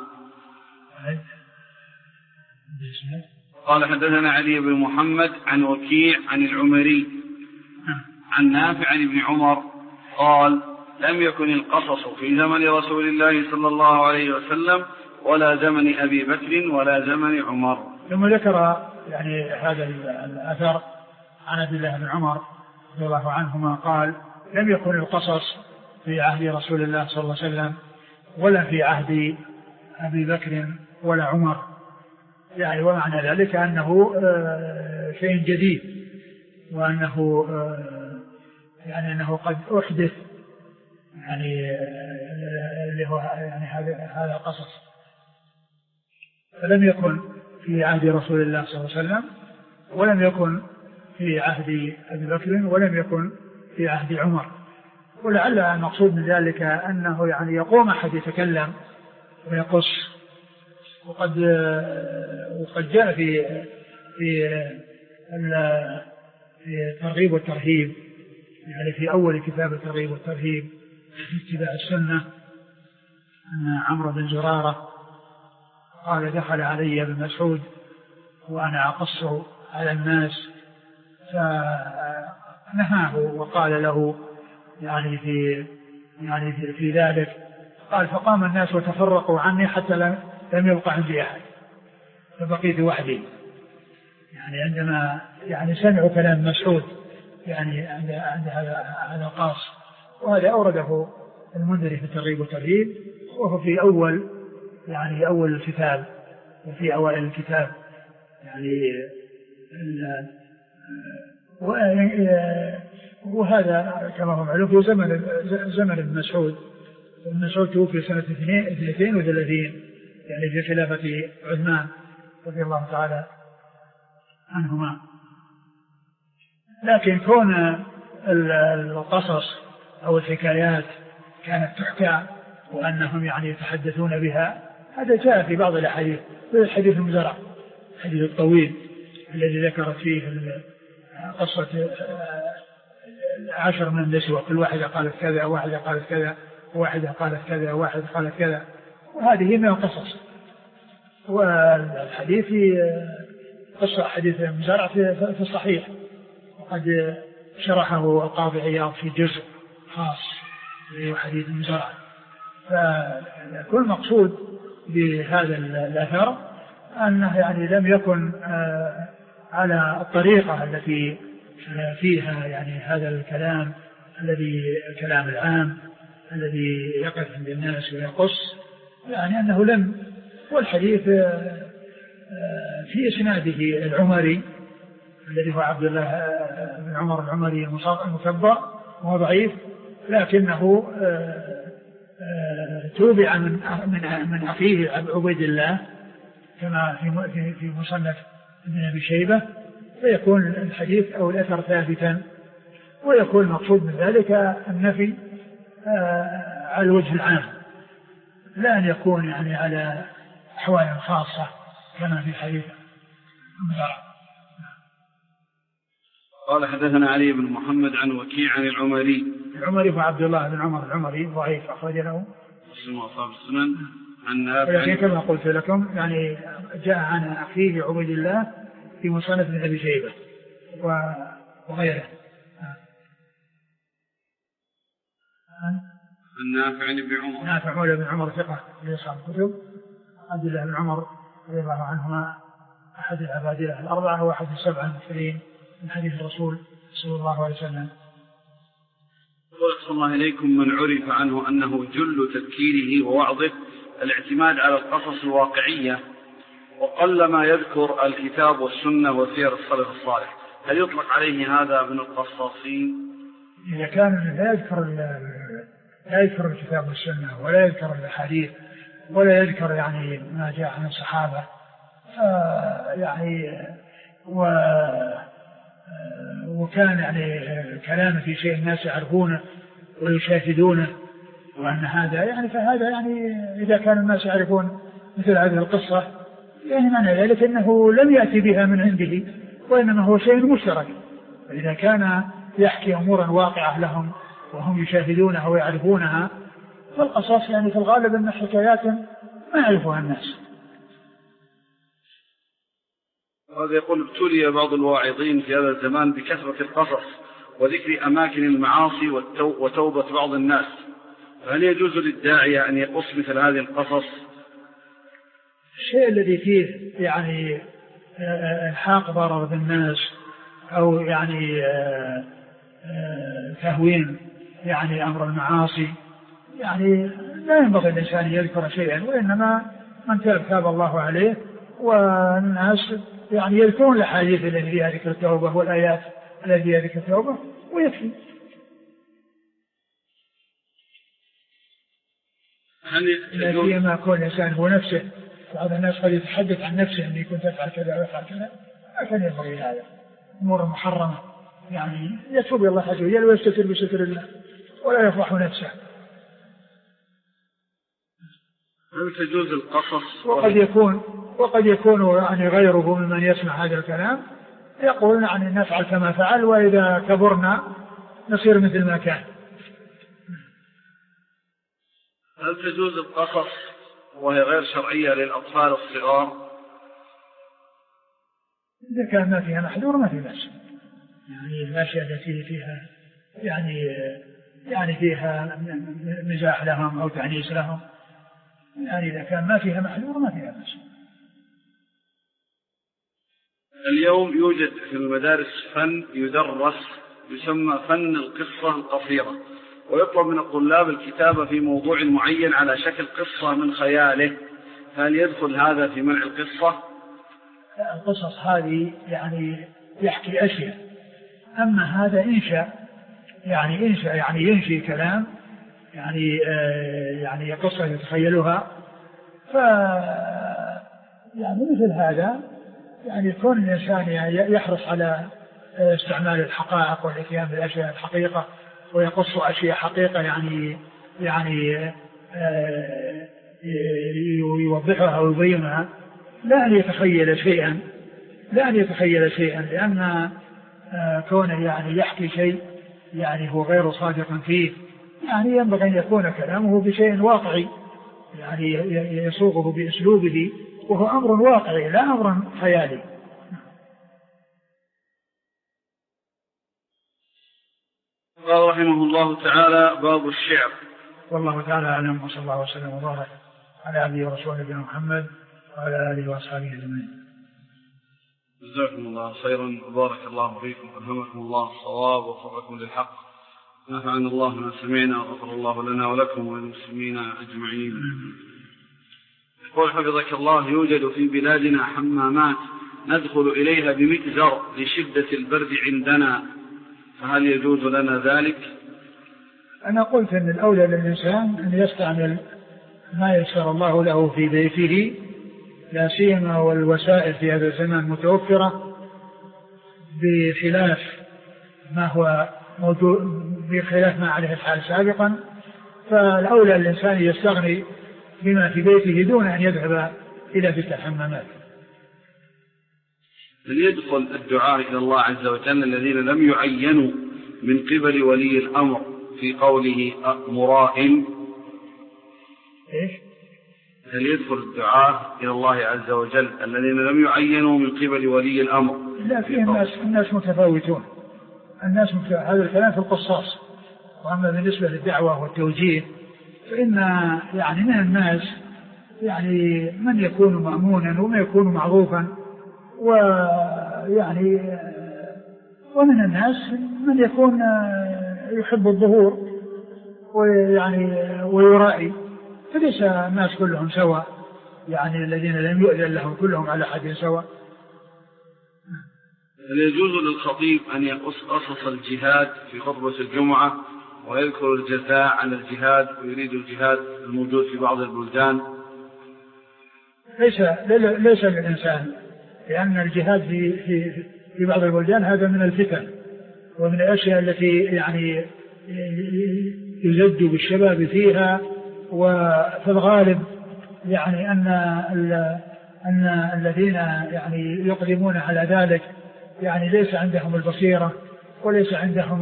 قال حدثنا علي بن محمد عن وكيع عن العمري عن نافع عن ابن عمر قال: لم يكن القصص في زمن رسول الله صلى الله عليه وسلم ولا زمن أبي بكر ولا زمن عمر. ثم ذكر يعني هذا الأثر عن عبد الله بن عمر رضي الله عنهما قال لم يكن القصص في عهد رسول الله صلى الله عليه وسلم ولا في عهد أبي بكر ولا عمر، يعني ومعنى ذلك أنه شيء جديد، وأنه يعني أنه قد أحدث يعني اللي هو يعني هذا القصص. فلم يكن في عهد رسول الله صلى الله عليه وسلم ولم يكن في عهد أبي بكر ولم يكن في عهد عمر. ولعل المقصود من ذلك أنه يعني يقوم أحد يتكلم ويقص، وقد جاء في الترغيب والترهيب، يعني في أول كتاب الترغيب والترهيب في اتباع السنة أن عمرو بن زرارة قال دخل علي ابن مسعود وأنا أقص على الناس فنهاه وقال له يعني في ذلك قال فقام الناس وتفرقوا عني حتى لم يبقى عندي أحد فبقيت وحدي، يعني عندما يعني سمعوا كلام مسعود يعني عند هذا القاص. وهذا أورده المنذري في الترغيب والترهيب، وهو في أول الكتاب وفي أوائل الكتاب يعني وهذا كما هو معلوم في زمن ابن مسعود. ابن مسعود توفي سنة 32 يعني في خلافة عثمان رضي الله تعالى عنهما. لكن كون القصص أو الحكايات كانت تحكى وأنهم يعني يتحدثون بها، هذا جاء في بعض الأحاديث، في الحديث المزرع الحديث الطويل الذي ذكرت فيه قصة 10 من النسوة كل واحدة قالت كذا وواحدة قالت كذا وواحدة قالت كذا وواحدة قالت كذا، وهذه من القصص. والحديث في قصة حديث المزرع في الصحيح، وقد شرحه القاضي عياض في جزء خاص لحديث المزرع. فكل مقصود بهذا الأثر أنه يعني لم يكن على الطريقة التي فيها يعني هذا الكلام الكلام العام الذي يقف عند الناس ويقص، يعني أنه لم. والحديث في إسناده العمري الذي هو عبد الله بن عمر العمري المكبر وهو ضعيف، لكنه توبع من أخيه عبيد الله كما في مصنف ابن أبي شيبة، فيكون الحديث أو الأثر ثابتا، ويكون المقصود من ذلك النفي على الوجه العام، لا أن يكون يعني على أحوال خاصة كما في حديث المزرع. قال حدثنا علي بن محمد عن وكيع عن العمري هو عبد الله بن عمر العمري ضعيف أخرج له مسلم وأصحاب السنن عن نافع، ولكن كما قلت لكم يعني جاء عن أخيه عبيد الله في مصنف ابن أبي شيبة وغيره. نافع مولى بن عمر ثقة لأصحاب الكتب. عبد الله بن عمر رضي الله عنهما أحد العبادلة الأربعة وأحد السبعة المكثرين من حديث الرسول صلى الله عليه وسلم. صلى الله إليكم من عرف عنه أنه جل تذكيره ووعظه الاعتماد على القصص الواقعية، وقل ما يذكر الكتاب والسنة وسير السلف الصالح، هل يطلق عليه هذا من القصاصين؟ إذا كان لا يذكر الكتاب والسنة ولا يذكر الحديث ولا يذكر يعني ما جاء عن الصحابة يعني وكان يعني كلام في شيء الناس يعرفونه ويشاهدونه، وأن هذا يعني فهذا يعني إذا كان الناس يعرفون مثل هذه القصة يعني معنى ذلك أنه لم يأتي بها من عنده، وإنما هو شيء مشترك. فإذا كان يحكي أمورا واقعة لهم وهم يشاهدونها ويعرفونها، فالقصص يعني في الغالب أن حكايات ما يعرفها الناس. هذا يقول ابتلي بعض الواعظين في هذا الزمان بكثرة القصص وذكر أماكن المعاصي وتوبة بعض الناس، هل يجوز للداعية أن يقص مثل هذه القصص؟ الشيء الذي فيه يعني الحاق ضرر بالناس أو يعني تهوين يعني أمر المعاصي، يعني لا ينبغي الإنسان يذكر شيئا، وإنما من تاب الله عليه، والناس يعني يذكرون الأحاديث التي فيها ذكر التوبة والآيات التي فيها ذكر التوبة ويكفي. فيما يكون الإنسان هو نفسه، بعض الناس قد يتحدث عن نفسه أني كنت أفعل كذا وأفعل كذا، لكن ينبغي هذا أمور محرمة، يعني يتوب الله عز وجل ويستتر بستر الله ولا يفضح نفسه. هل تجوز القصص؟ وقد يكون يعني غيره ممن يسمع هذا الكلام يقول يعني نفعل كما فعل، وإذا كبرنا نصير مثل ما كان. هل تجوز القصص وهي غير شرعية للأطفال الصغار؟ إذا كان ما فيها محذور ما في بأس، يعني الأشياء التي فيها يعني فيها مزاح لهم أو تعنيس لهم، يعني إذا كان ما فيها محذور ما فيها بأس. اليوم يوجد في المدارس فن يدرس يسمى فن القصة القصيرة، ويطلب من الطلاب الكتابة في موضوع معين على شكل قصة من خياله، هل يدخل هذا في منع القصة؟ القصص هذه يعني يحكي أشياء، أما هذا إنشاء يعني ينشي كلام يعني قصة يتخيلها، يعني مثل هذا يعني يكون الإنسان يحرص على استعمال الحقائق والإتيان بالأشياء الحقيقة ويقص أشياء حقيقة يعني يوضحها ويبينها، لا أن يتخيل شيئا لأن كونه يعني يحكي شيء يعني هو غير صادق فيه، يعني ينبغي أن يكون كلامه بشيء واقعي، يعني يصوغه بأسلوبه وهو أمر واقعي لا أمر خيالي. قال رحمه الله تعالى: باب الشعر. والله تعالى أعلم، وصلى الله وسلم وبارك على عبده ورسوله نبينا محمد وعلى آله وأصحابه أجمعين. جزاكم الله خيرا وبارك الله فيكم وألهمكم الله الصواب ووفقكم للحق، نفعنا الله ما سمعنا وغفر الله لنا ولكم وللمسلمين أجمعين. يقول حفظك الله: يوجد في بلادنا حمامات ندخل إليها بمئزر لشدة البرد عندنا، فهل يجوز لنا ذلك؟ أنا قلت أن الأولى للإنسان أن يستعمل ما يسر الله له في بيته، لا سيما والوسائل في هذا الزمان متوفرة بخلاف ما هو موجود، بخلاف ما عليه الحال سابقا، فالأولى للإنسان يستغني بما في بيته دون أن يذهب إلى تلك الحمامات. من يدخل الدعاء إلى الله عز وجل الذين لم يعينوا من قبل ولي الأمر في قوله مرائن؟ إيش؟ هل يدخل الدعاء إلى الله عز وجل الذين لم يعينوا من قبل ولي الأمر؟ لا، فيه الناس متفاوتون، هذا الكلام في القصاص. وأما بالنسبة للدعوة والتوجيه فإن يعني من الناس يعني من يكون مأمونا ومن يكون معروفا، ويعني ومن الناس من يكون يحب الظهور ويعني ويرائي، فليس الناس كلهم سواء، يعني الذين لم يؤذن لهم كلهم على حد سواء. هل يجوز للخطيب أن يقص قصص الجهاد في خطبة الجمعة ويذكر الجزاء على الجهاد ويريد الجهاد الموجود في بعض البلدان؟ ليس للإنسان، لأن الجهاد في بعض البلدان هذا من الفتن ومن الأشياء التي يعني يزد بالشباب فيها، وفي الغالب يعني أن الذين يعني يقدمون على ذلك يعني ليس عندهم البصيرة وليس عندهم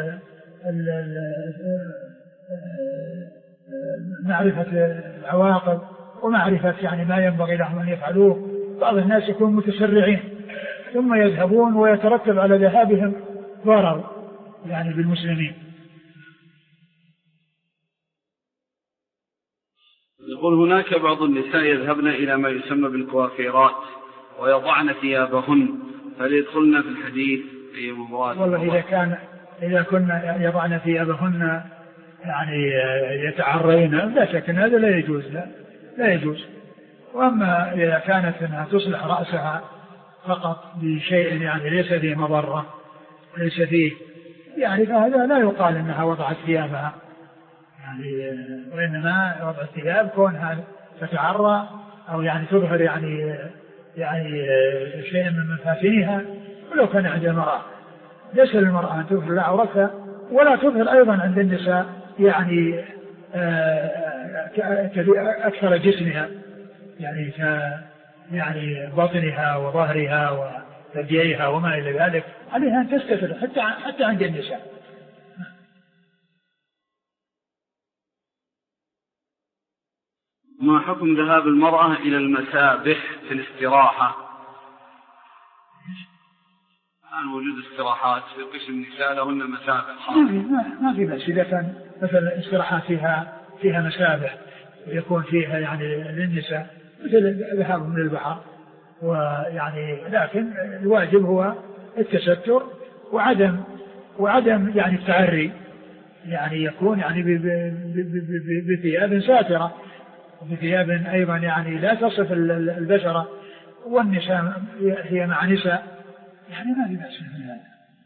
معرفة العواقب ومعرفة يعني ما ينبغي لهم أن يفعلوه. بعض الناس يكون متسرعين ثم يذهبون ويترتب على ذهابهم ضرر يعني بالمسلمين. يقول هناك بعض النساء يذهبن إلى ما يسمى بالكوافيرات ويضعن ثيابهن، هل يدخلن في الحديث أي مراد؟ والله إذا كنا يضعن ثيابهن يعني يتعرين لا شك أن هذا لا يجوز، لا يجوز. وأما إذا كانت أنها تصلح رأسها فقط بشيء يعني ليس فيه مضرة ليس فيه يعني فهذا لا يقال أنها وضعت ثيابها يعني، وإنما وضع الثياب كونها تتعرى أو يعني تظهر يعني شيء من مفاتنها، ولو كان عند المرأة ليس للمرأة أن تظهر لا عورتها ولا تظهر أيضا عند النساء يعني أكثر جسمها يعني يعني بطنها وظهرها وثدييها وما إلى ذلك، عليها أن تستتر حتى عند النساء. ما حكم ذهاب المرأة إلى المسابح في الاستراحة؟ عن وجود استراحات في قسم النساء لهن مسابح. ما في بأس إذا كان مثلا استراحات فيها مسابح ويكون فيها يعني للنساء مثل ذهابهم للبحر، ويعني لكن الواجب هو التستر وعدم يعني التعري، يعني يكون يعني بثياب ساترة وبثياب أيضا يعني لا تصف البشرة، والنساء هي مع نساء يعني ما في بأس من هذا.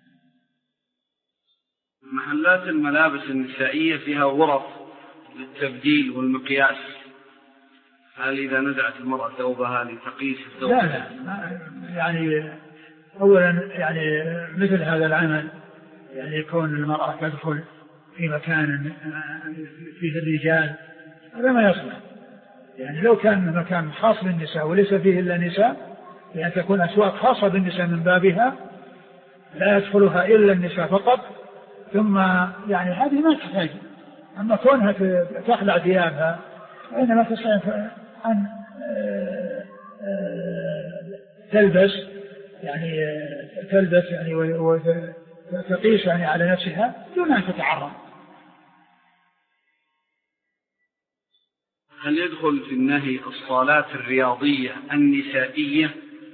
محلات الملابس النسائية فيها غرف للتبديل والمقياس، هل إذا نزعت المرأة ثوبها لتقيس الثوب؟ لا يعني أولا يعني مثل هذا العمل يعني يكون المرأة تدخل في مكان فيه الرجال هذا ما يصلح، يعني لو كان مكان خاص بالنساء وليس فيه إلا نساء يعني تكون أسواق خاصة بالنساء من بابها لا يدخلها إلا النساء فقط، ثم يعني هذه ما تحتاج. أما كونها تخلع ثيابها وإنما تستطيع أن تلبس يعني وتقيس يعني على نفسها دون أن تتعرض. هل يدخل في النهي الصالات الرياضية النسائية؟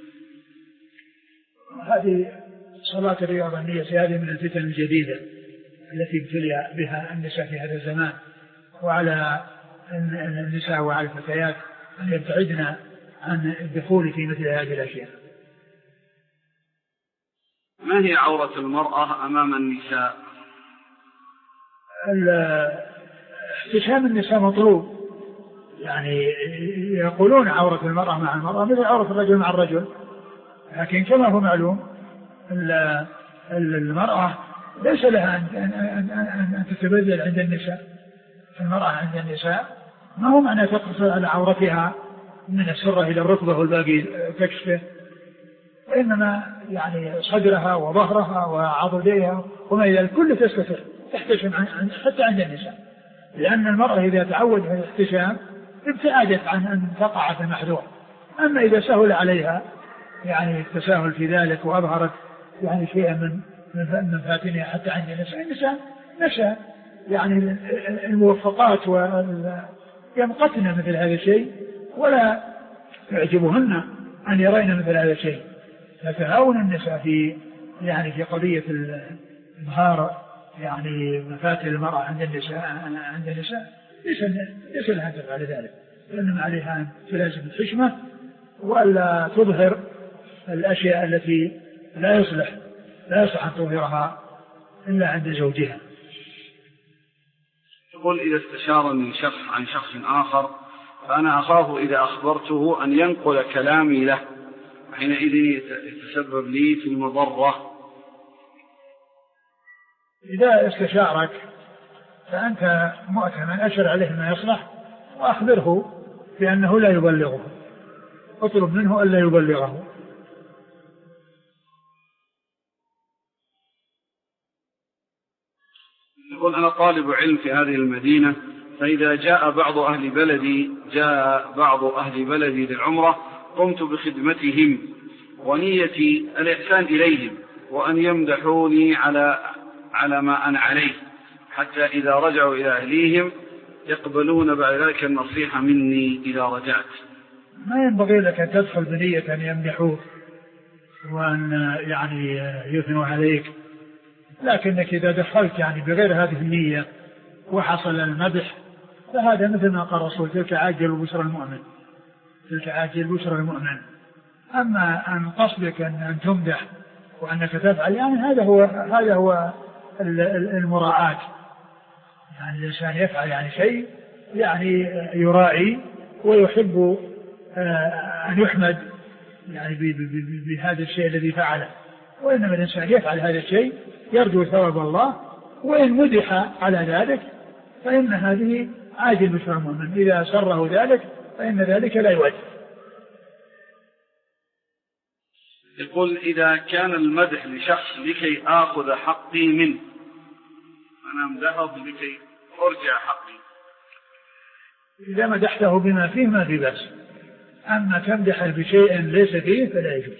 هذه صلاة الرياضية هذه من الفتن الجديدة التي ابتلي بها النساء في هذا الزمان، وعلى النساء وعلى الفتيات أن يبتعدن عن الدخول في مثل هذه الأشياء. ما هي عورة المرأة أمام النساء؟ احتشام النساء مطلوب، يعني يقولون عورة المرأة مع المرأة مثل عورة الرجل مع الرجل، لكن كما هو معلوم المرأة ليس لها أن تتبذل عند النساء. المرأة عند النساء ما هو معنى تقصر على عورتها من السرة إلى الركبة والباقي تكشفه، وإنما يعني صدرها وظهرها وعضديها وما إلى الكل تستتر تحتشم حتى عند النساء، لأن المرأة إذا تعود على الاحتشام ابتعدت عن أن تقع في المحذور. أما إذا سهل عليها يعني التساهل في ذلك وأظهرت يعني شيئا من فاتنها حتى عند النساء نشأ يعني الموفقات يمقتن مثل هذا الشيء ولا يعجبهن أن يرين مثل هذا الشيء. فتهاون النساء في قضية إظهار يعني مفاتن المرأة عند النساء ليس لها أن تفعل ذلك، لأنما عليها أن تلازم الحشمة وألا تظهر الأشياء التي لا يصلح أن تظهرها إلا عند زوجها. يقول إذا استشارني شخص عن شخص آخر فأنا أخاف إذا أخبرته أن ينقل كلامي له، حينئذ يتسبب لي في المضرة. إذا استشارك فأنت مؤتمن أشر عليه ما يصلح وأخبره بأنه لا يبلغه، اطلب منه ألا يبلغه. يقول أنا طالب علم في هذه المدينة، فإذا جاء بعض أهل بلدي للعمرة قمت بخدمتهم ونيتي الإحسان إليهم وأن يمدحوني على ما أنا عليه، حتى إذا رجعوا إلى أهليهم يقبلون بعد ذلك النصيحة مني إذا رجعت. ما ينبغي لك أن تدخل بنية أن يمدحوك وأن يعني يثنوا عليك، لكنك إذا دخلت يعني بغير هذه النية وحصل المدح فهذا مثل ما قال الرسول: تلك عاجل بشرى المؤمن، تلك عاجل بشرى المؤمن. أما أن قصدك أن تمدح وأنك تفعل، يعني هذا هو المراعاة. يعني الإنسان يفعل يعني شيء يعني يراعي ويحب أن يحمد يعني بهذا الشيء الذي فعله، وإنما الإنسان يفعل هذا الشيء يرجو ثواب الله، وإن مدح على ذلك فإن هذه عاجل بشرى المؤمن، إذا سره ذلك فإن ذلك لا يؤثر. يقول: إذا كان المدح لشخص لكي آخذ حقي منه، أنا أمدحه لكي أرجع حقي، إذا مدحته بما فيه ما في بأس، أما تمدحه بشيء ليس فيه فلا يجوز.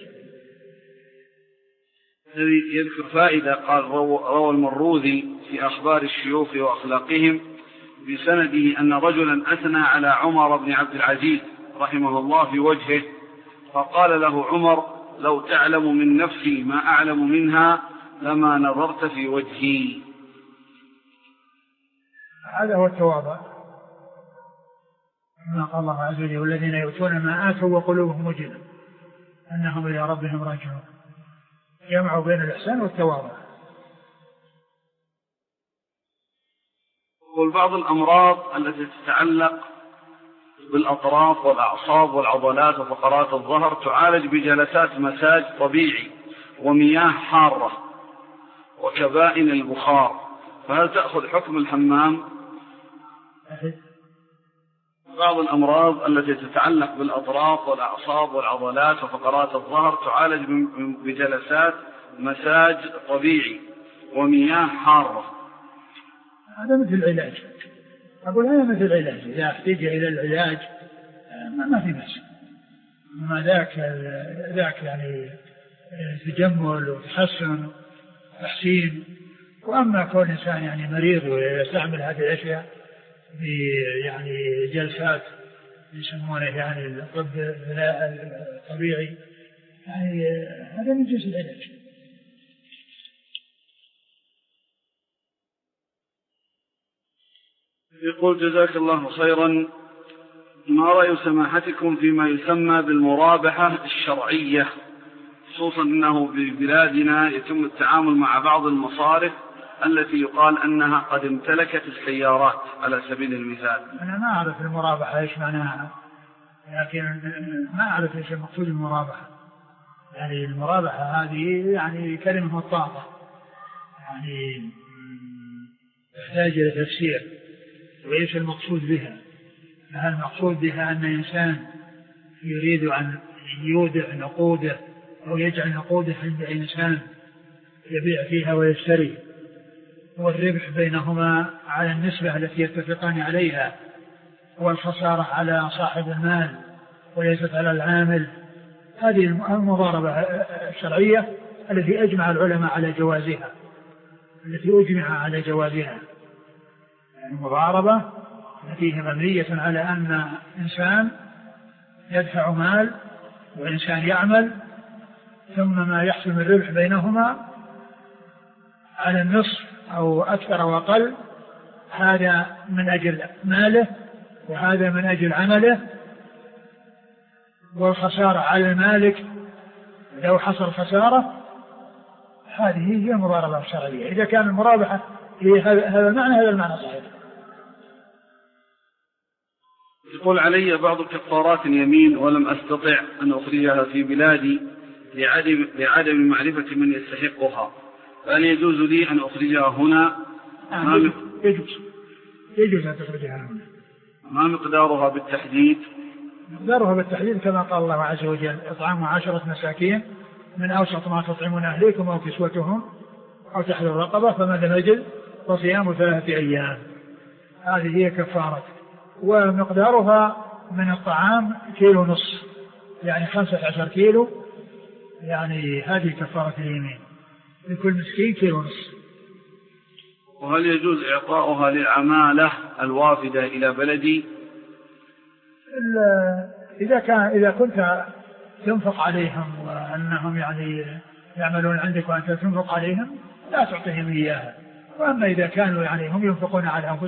الذي يذكر فائدة، قال: روى المروذي في أخبار الشيوخ وأخلاقهم بسنده أن رجلا أثنى على عمر بن عبد العزيز رحمه الله في وجهه، فقال له عمر: لو تعلم من نفسي ما أعلم منها لما نظرت في وجهي. هذا هو التواضع، ما قال الله عز وجل: والذين يؤتون ما آتوا وقلوبهم وجلة أنهم إلى ربهم راجعون. جمعوا بين الإحسان والتواضع. والبعض الأمراض التي تتعلق بالأطراف والأعصاب والعضلات وفقرات الظهر تعالج بجلسات مساج طبيعي ومياه حارة وكبائن البخار، فهل تأخذ حكم الحمام؟ بعض الأمراض التي تتعلق بالأطراف والأعصاب والعضلات وفقرات الظهر تعالج بجلسات مساج طبيعي ومياه حارة. هذا مثل العلاج، أقول هذا مثل العلاج، إذا احتاج إلى العلاج ما في بأس. ما ذاك يعني تجمل وتحسن تحسين. وأما كون إنسان يعني مريض ويستعمل هذه الأشياء يعني جلسات يسمونه يعني الطب الطبيعي، يعني هذا من جنس العلاج. يقول: جزاك الله خيرا، ما رأي سماحتكم فيما يسمى بالمرابحة الشرعية، خصوصا أنه ببلادنا يتم التعامل مع بعض المصارف التي يقال أنها قد امتلكت السيارات على سبيل المثال؟ أنا ما أعرف المرابحة إيش معناها، لكن ما أعرف إيش المقصود بالمرابحة. يعني المرابحة هذه يعني كلمة مطاطة، يعني تحتاج إلى تفسير، وإيش المقصود بها؟ هل المقصود بها أن إنسان يريد أن يودع نقوده أو يجعل نقوده عند إنسان يبيع فيها ويشتري، والربح بينهما على النسبة التي يتفقان عليها، والخسارة على صاحب المال وليست على العامل؟ هذه المضاربة الشرعية التي أجمع العلماء على جوازها، المضاربة التي هي مبنية على أن إنسان يدفع مال وإنسان يعمل، ثم ما يحصل من الربح بينهما على النصف أو أكثر أو أقل، هذا من أجل ماله وهذا من أجل عمله، والخسارة على المالك لو حصل خسارة. هذه هي المضاربة الشرعية. إذا كان المرابحة هي هذا المعنى صحيح. يقول: علي بعض كفارات اليمين ولم أستطع أن أخرجها في بلادي لعدم معرفة من يستحقها، فهل يجوز لي أن أخرجها هنا؟ يجوز أن تخرجها هنا. ما مقدارها بالتحديد؟ مقدارها بالتحديد كما قال الله عز وجل: إطعام 10 مساكين من أوسط ما تطعمون أهليكم أو كسوتهم أو تحرير رقبة، فمن لم يجد فصيام 3 أيام. هذه هي كفارة. ومقدارها من الطعام 1.5 كيلو، يعني 15 كيلو، يعني هذه كفارة اليمين، لكل مسكين 1.5 كيلو. وهل يجوز إعطاؤها للعمالة الوافدة إلى بلدي؟ إذا كنت تنفق عليهم وأنهم يعني يعملون عندك وأنت تنفق عليهم لا تعطيهم إياها. وأما إذا كانوا يعني هم ينفقون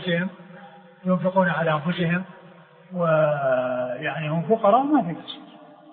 على أنفسهم ويعني هم فقراء ما في بس.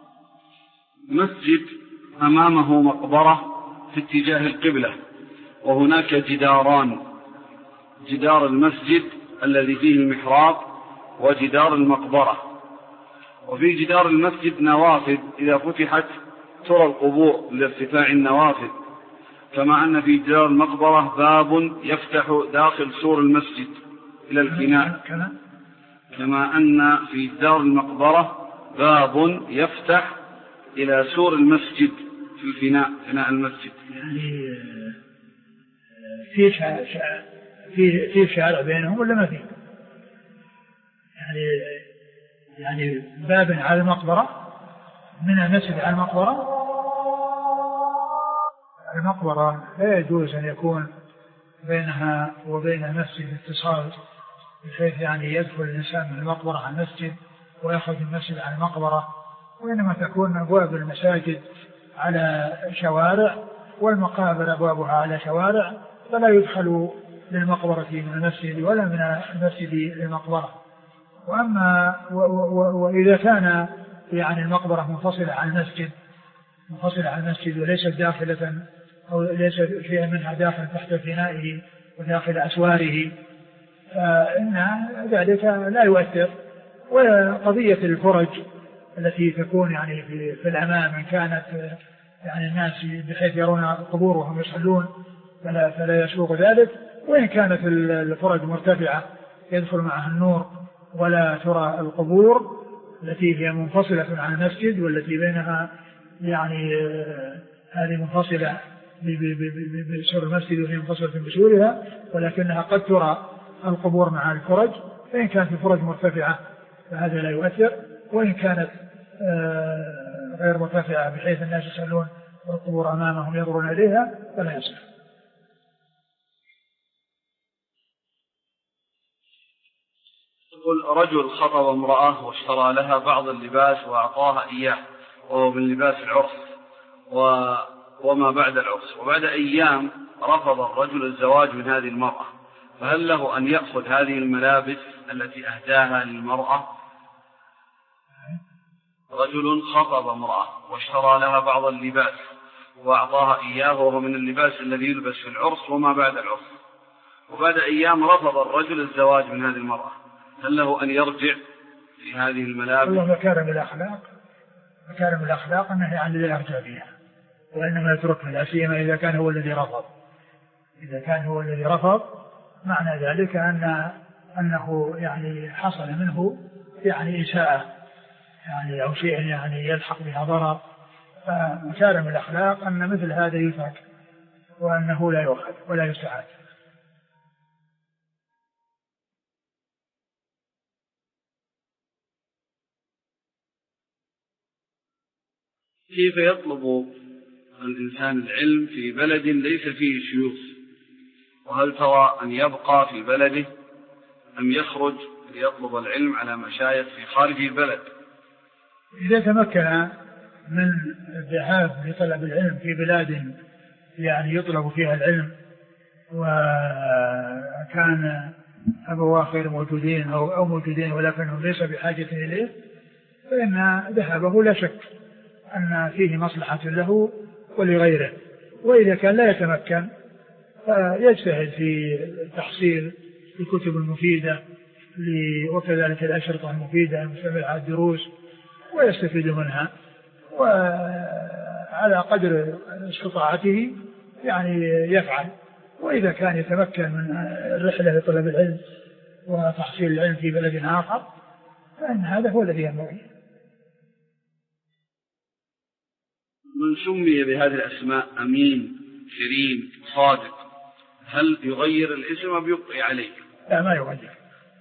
مسجد أمامه مقبرة في اتجاه القبلة وهناك جداران، جدار المسجد الذي فيه المحراب وجدار المقبرة، وفي جدار المسجد نوافذ إذا فتحت ترى القبور لارتفاع النوافذ، كما أن في جدار المقبرة باب يفتح داخل سور المسجد إلى الفناء، كما أن في جدار المقبرة باب يفتح إلى سور المسجد في الفناء، فناء المسجد. يعني في شارع بينهم ولا ما في؟ يعني باب على المقبرة من المسجد على المقبرة لا يجوز أن يكون بينها وبين المسجد اتصال بحيث يعني يدخل الإنسان من المقبرة على المسجد ويخرج من المسجد على المقبرة، وإنما تكون أبواب المساجد على شوارع والمقابر أبوابها على شوارع، فلا يدخل للمقبرة من المسجد ولا من المسجد للمقبرة. وإذا كان يعني المقبرة منفصلة عن المسجد وليست داخلة أو ليس فيها منها داخل تحت بنائه وداخل أسواره فإن ذلك لا يؤثر. وقضية الفرج التي تكون يعني في الأمام إن كانت يعني الناس بحيث يرون القبور وهم يصلون فلا يسوق ذلك، وإن كانت الفرج مرتفعة يدخل معها النور ولا ترى القبور التي هي منفصلة عن المسجد والتي بينها يعني هذه منفصلة بسور المسجد وهي منفصلة بسورها، ولكنها قد ترى القبور مع الفرج، فإن كانت الفرج مرتفعة فهذا لا يؤثر، وإن كانت غير مرتفعة بحيث الناس يصلون والقبور أمامهم ينظرون إليها فلا يصح. يقول رجل خطب امرأة واشترى لها بعض اللباس وأعطاها إياه وهو من لباس العرس وما بعد العرس، وبعد أيام رفض الرجل الزواج من هذه المرأة، فهل له أن يأخذ هذه الملابس التي أهداها للمرأة؟ رجل خطب امرأة واشترى لها بعض اللباس وأعطاها إياه وهو من اللباس الذي يلبس في العرس وما بعد العرس، وبعد أيام رفض الرجل الزواج من هذه المرأة، هل له أن يرجع في هذه الملابس؟ والله مكارم الأخلاق أنه يعني لا يرجع فيها وإنما يتركها، لا سيما إذا كان هو الذي رفض، معنى ذلك أنه يعني حصل منه يعني إساءة يعني أو شيء يعني يلحق بها ضرر. فمكارم الأخلاق أن مثل هذا يترك وأنه لا يؤخذ ولا يستعاد. كيف يطلب الإنسان العلم في بلد ليس فيه شيوخ؟ وهل ترى أن يبقى في بلده أم يخرج ليطلب العلم على مشايخ في خارج البلد؟ إذا تمكن من الذهاب لطلب العلم في بلاد يعني يطلب فيها العلم وكان أبواه غير موجودين أو موجودين ولكنهم ليس بحاجة إليه، فإن ذهابه لا شك أن فيه مصلحة له ولغيره. وإذا كان لا يتمكن فيجتهد في تحصيل الكتب المفيدة وكذلك الأشرطة المفيدة المشتملة على الدروس ويستفيد منها، وعلى قدر استطاعته يعني يفعل. وإذا كان يتمكن من الرحلة لطلب العلم وتحصيل العلم في بلد آخر فإن هذا هو الذي ينبغي. من سمي بهذه الأسماء أمين كريم صادق هل يغير الاسم أم يبقي عليه؟ لا، ما يغير.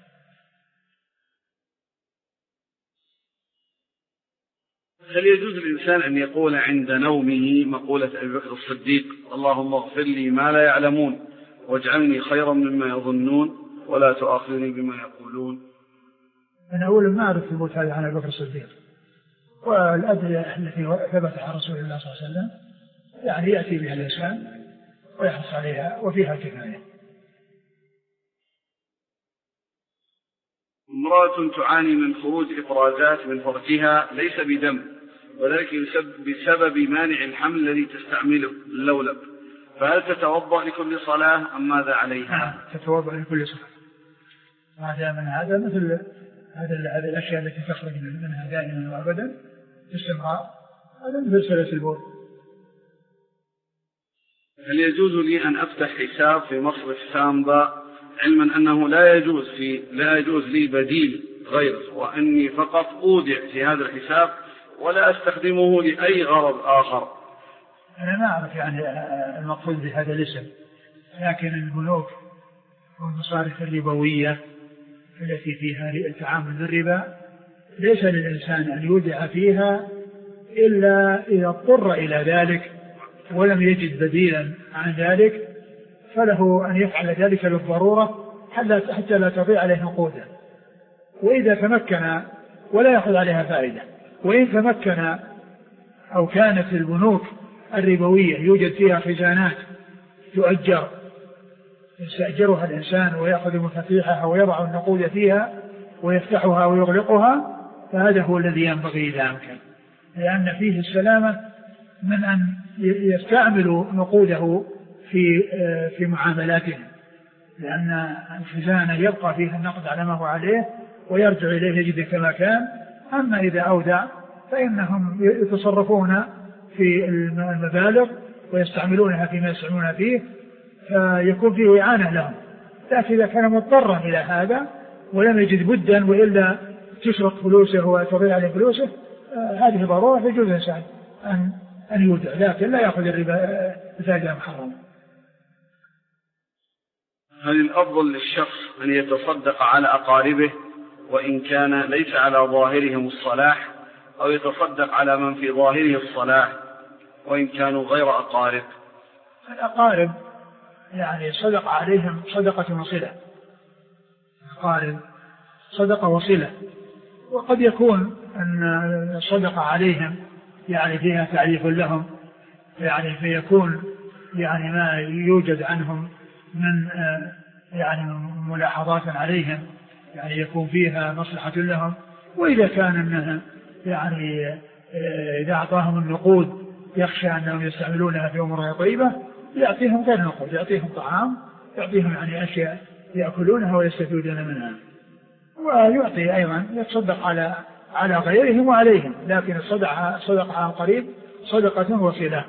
هل يجوز للإنسان أن يقول عند نومه مقولة أبي بكر الصديق اللهم اغفر لي ما لا يعلمون واجعلني خيرا مما يظنون ولا تؤاخذني بما يقولون. أنا أولا ما أعرف ثبوت هذا عن أبي بكر الصديق، والأدعية التي ثبت عن رسول الله صلى الله عليه وسلم يعني يأتي بها الإنسان ويحرص عليها وفيها كفاية. امرأة تعاني من خروج إفرازات من فرجها ليس بدم، وذلك بسبب مانع الحمل الذي تستعمله اللولب، فهل تتوضأ لكل صلاة أم ماذا عليها؟ تتوضأ لكل صلاة. هذا من هذا مثل هذه الأشياء التي تخرج منها دائما وأبدا باستمرار، هذا مثل سلس البول. هل يجوز لي أن أفتح حساب في مصرف سامبا علما أنه لا يجوز لي بديل غيره، وأني فقط أودع في هذا الحساب ولا أستخدمه لأي غرض آخر؟ أنا ما أعرف يعني المقصود بهذا الاسم، لكن البنوك والمصارف الربوية التي فيها التعامل بالربا ليس للإنسان أن يودع فيها إلا إذا اضطر إلى ذلك ولم يجد بديلا عن ذلك، فله أن يفعل ذلك للضرورة حتى لا تضيع عليه نقوده، وإذا تمكن ولا يأخذ عليها فائدة. وإن تمكن أو كانت البنوك الربوية يوجد فيها خزانات تؤجر يستأجرها الإنسان ويأخذ مفاتيحها ويضع النقود فيها ويفتحها ويغلقها، فهذا هو الذي ينبغي إذا أمكن، لأن فيه السلامة من أن يستعملوا نقوده في معاملاتهم، لأن الخزانة يبقى فيها النقد على ما هو عليه ويرجع إليه يجد كما كان. أما إذا أودع فإنهم يتصرفون في المبالغ ويستعملونها فيما يستعملون فيه، فيكون فيه إعانة لهم. لكن إذا كان مضطرا إلى هذا ولم يجد بدا وإلا تشرق فلوسه وتضيع عليه فلوسه، هذه ضرورة يجوز الإنسان أن يودع، لكن لا يأخذ الربا بفائدة محرمة. هل الأفضل للشخص أن يتصدق على أقاربه وإن كان ليس على ظاهرهم الصلاح، أو يتصدق على من في ظاهره الصلاح وإن كانوا غير أقارب؟ الأقارب يعني صدق عليهم صدقة وصلة، الأقارب صدقة وصلة، وقد يكون أن الصدقة عليهم يعني فيها تعريف لهم، يعني فيكون يعني ما يوجد عنهم من يعني ملاحظات عليهم يعني يكون فيها مصلحة لهم. وإذا كان أنها يعني إذا أعطاهم النقود يخشى أنهم يستعملونها في أمور طيبة، يعطيهم غير نقود، يعطيهم طعام، يعطيهم يعني أشياء يأكلونها ويستفيدون منها. ويعطي أيضا يتصدق على غيرهم وعليهم، لكن الصدقة على القريب صدقة وصلة.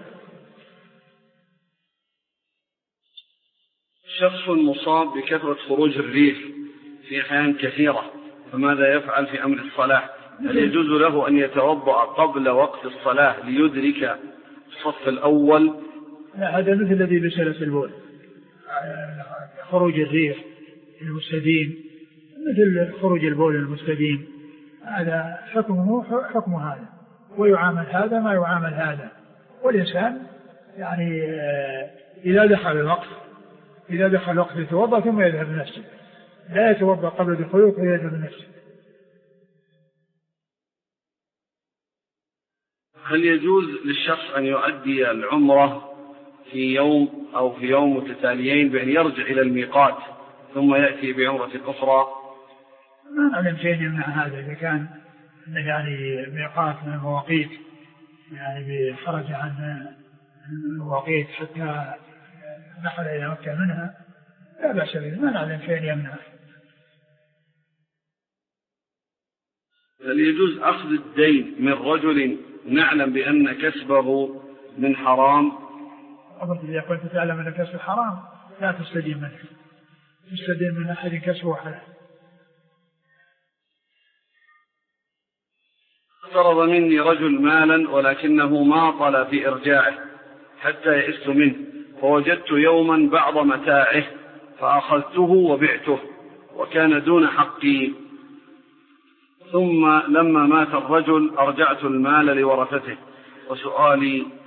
شخص مصاب بكثرة خروج الريح في أحيان كثيرة، فماذا يفعل في أمر الصلاة؟ هل يجوز له أن يتوضأ قبل وقت الصلاة ليدرك الصف الأول؟ لا، هذا مثل الذي بسلس البول، خروج الريح المستديم مثل خروج البول المستديم، هذا حكمه حكم هذا، ويعامل هذا ما يعامل هذا. والإنسان يعني إذا دخل الوقت يتوضأ ثم يذهب المسجد، لا يتوضأ قبل دخوله ويذهب المسجد. هل يجوز للشخص أن يؤدي العمرة في يوم أو في يوم متتاليين بأن يرجع إلى الميقات ثم يأتي بعمرة أخرى؟ ما نعلم شيء يمنع هذا، إذا كان يعني ميقات من المواقيت يعني خرج عن المواقيت حتى دخل إلى مكة منها لا بأس به، ما نعلم شيء يمنع. هل يجوز أخذ الدين من رجل نعلم بأن كسبه من حرام؟ إذا كنت تعلم أن كسب حرام لا تستدين منه، تستدين من أحد كسبه حلال. اقترض مني رجل مالا ولكنه ما طال في إرجاعه حتى يئست منه، فوجدت يوما بعض متاعه فأخذته وبعته وكان دون حقي، ثم لما مات الرجل أرجعت المال لورثته، وسؤالي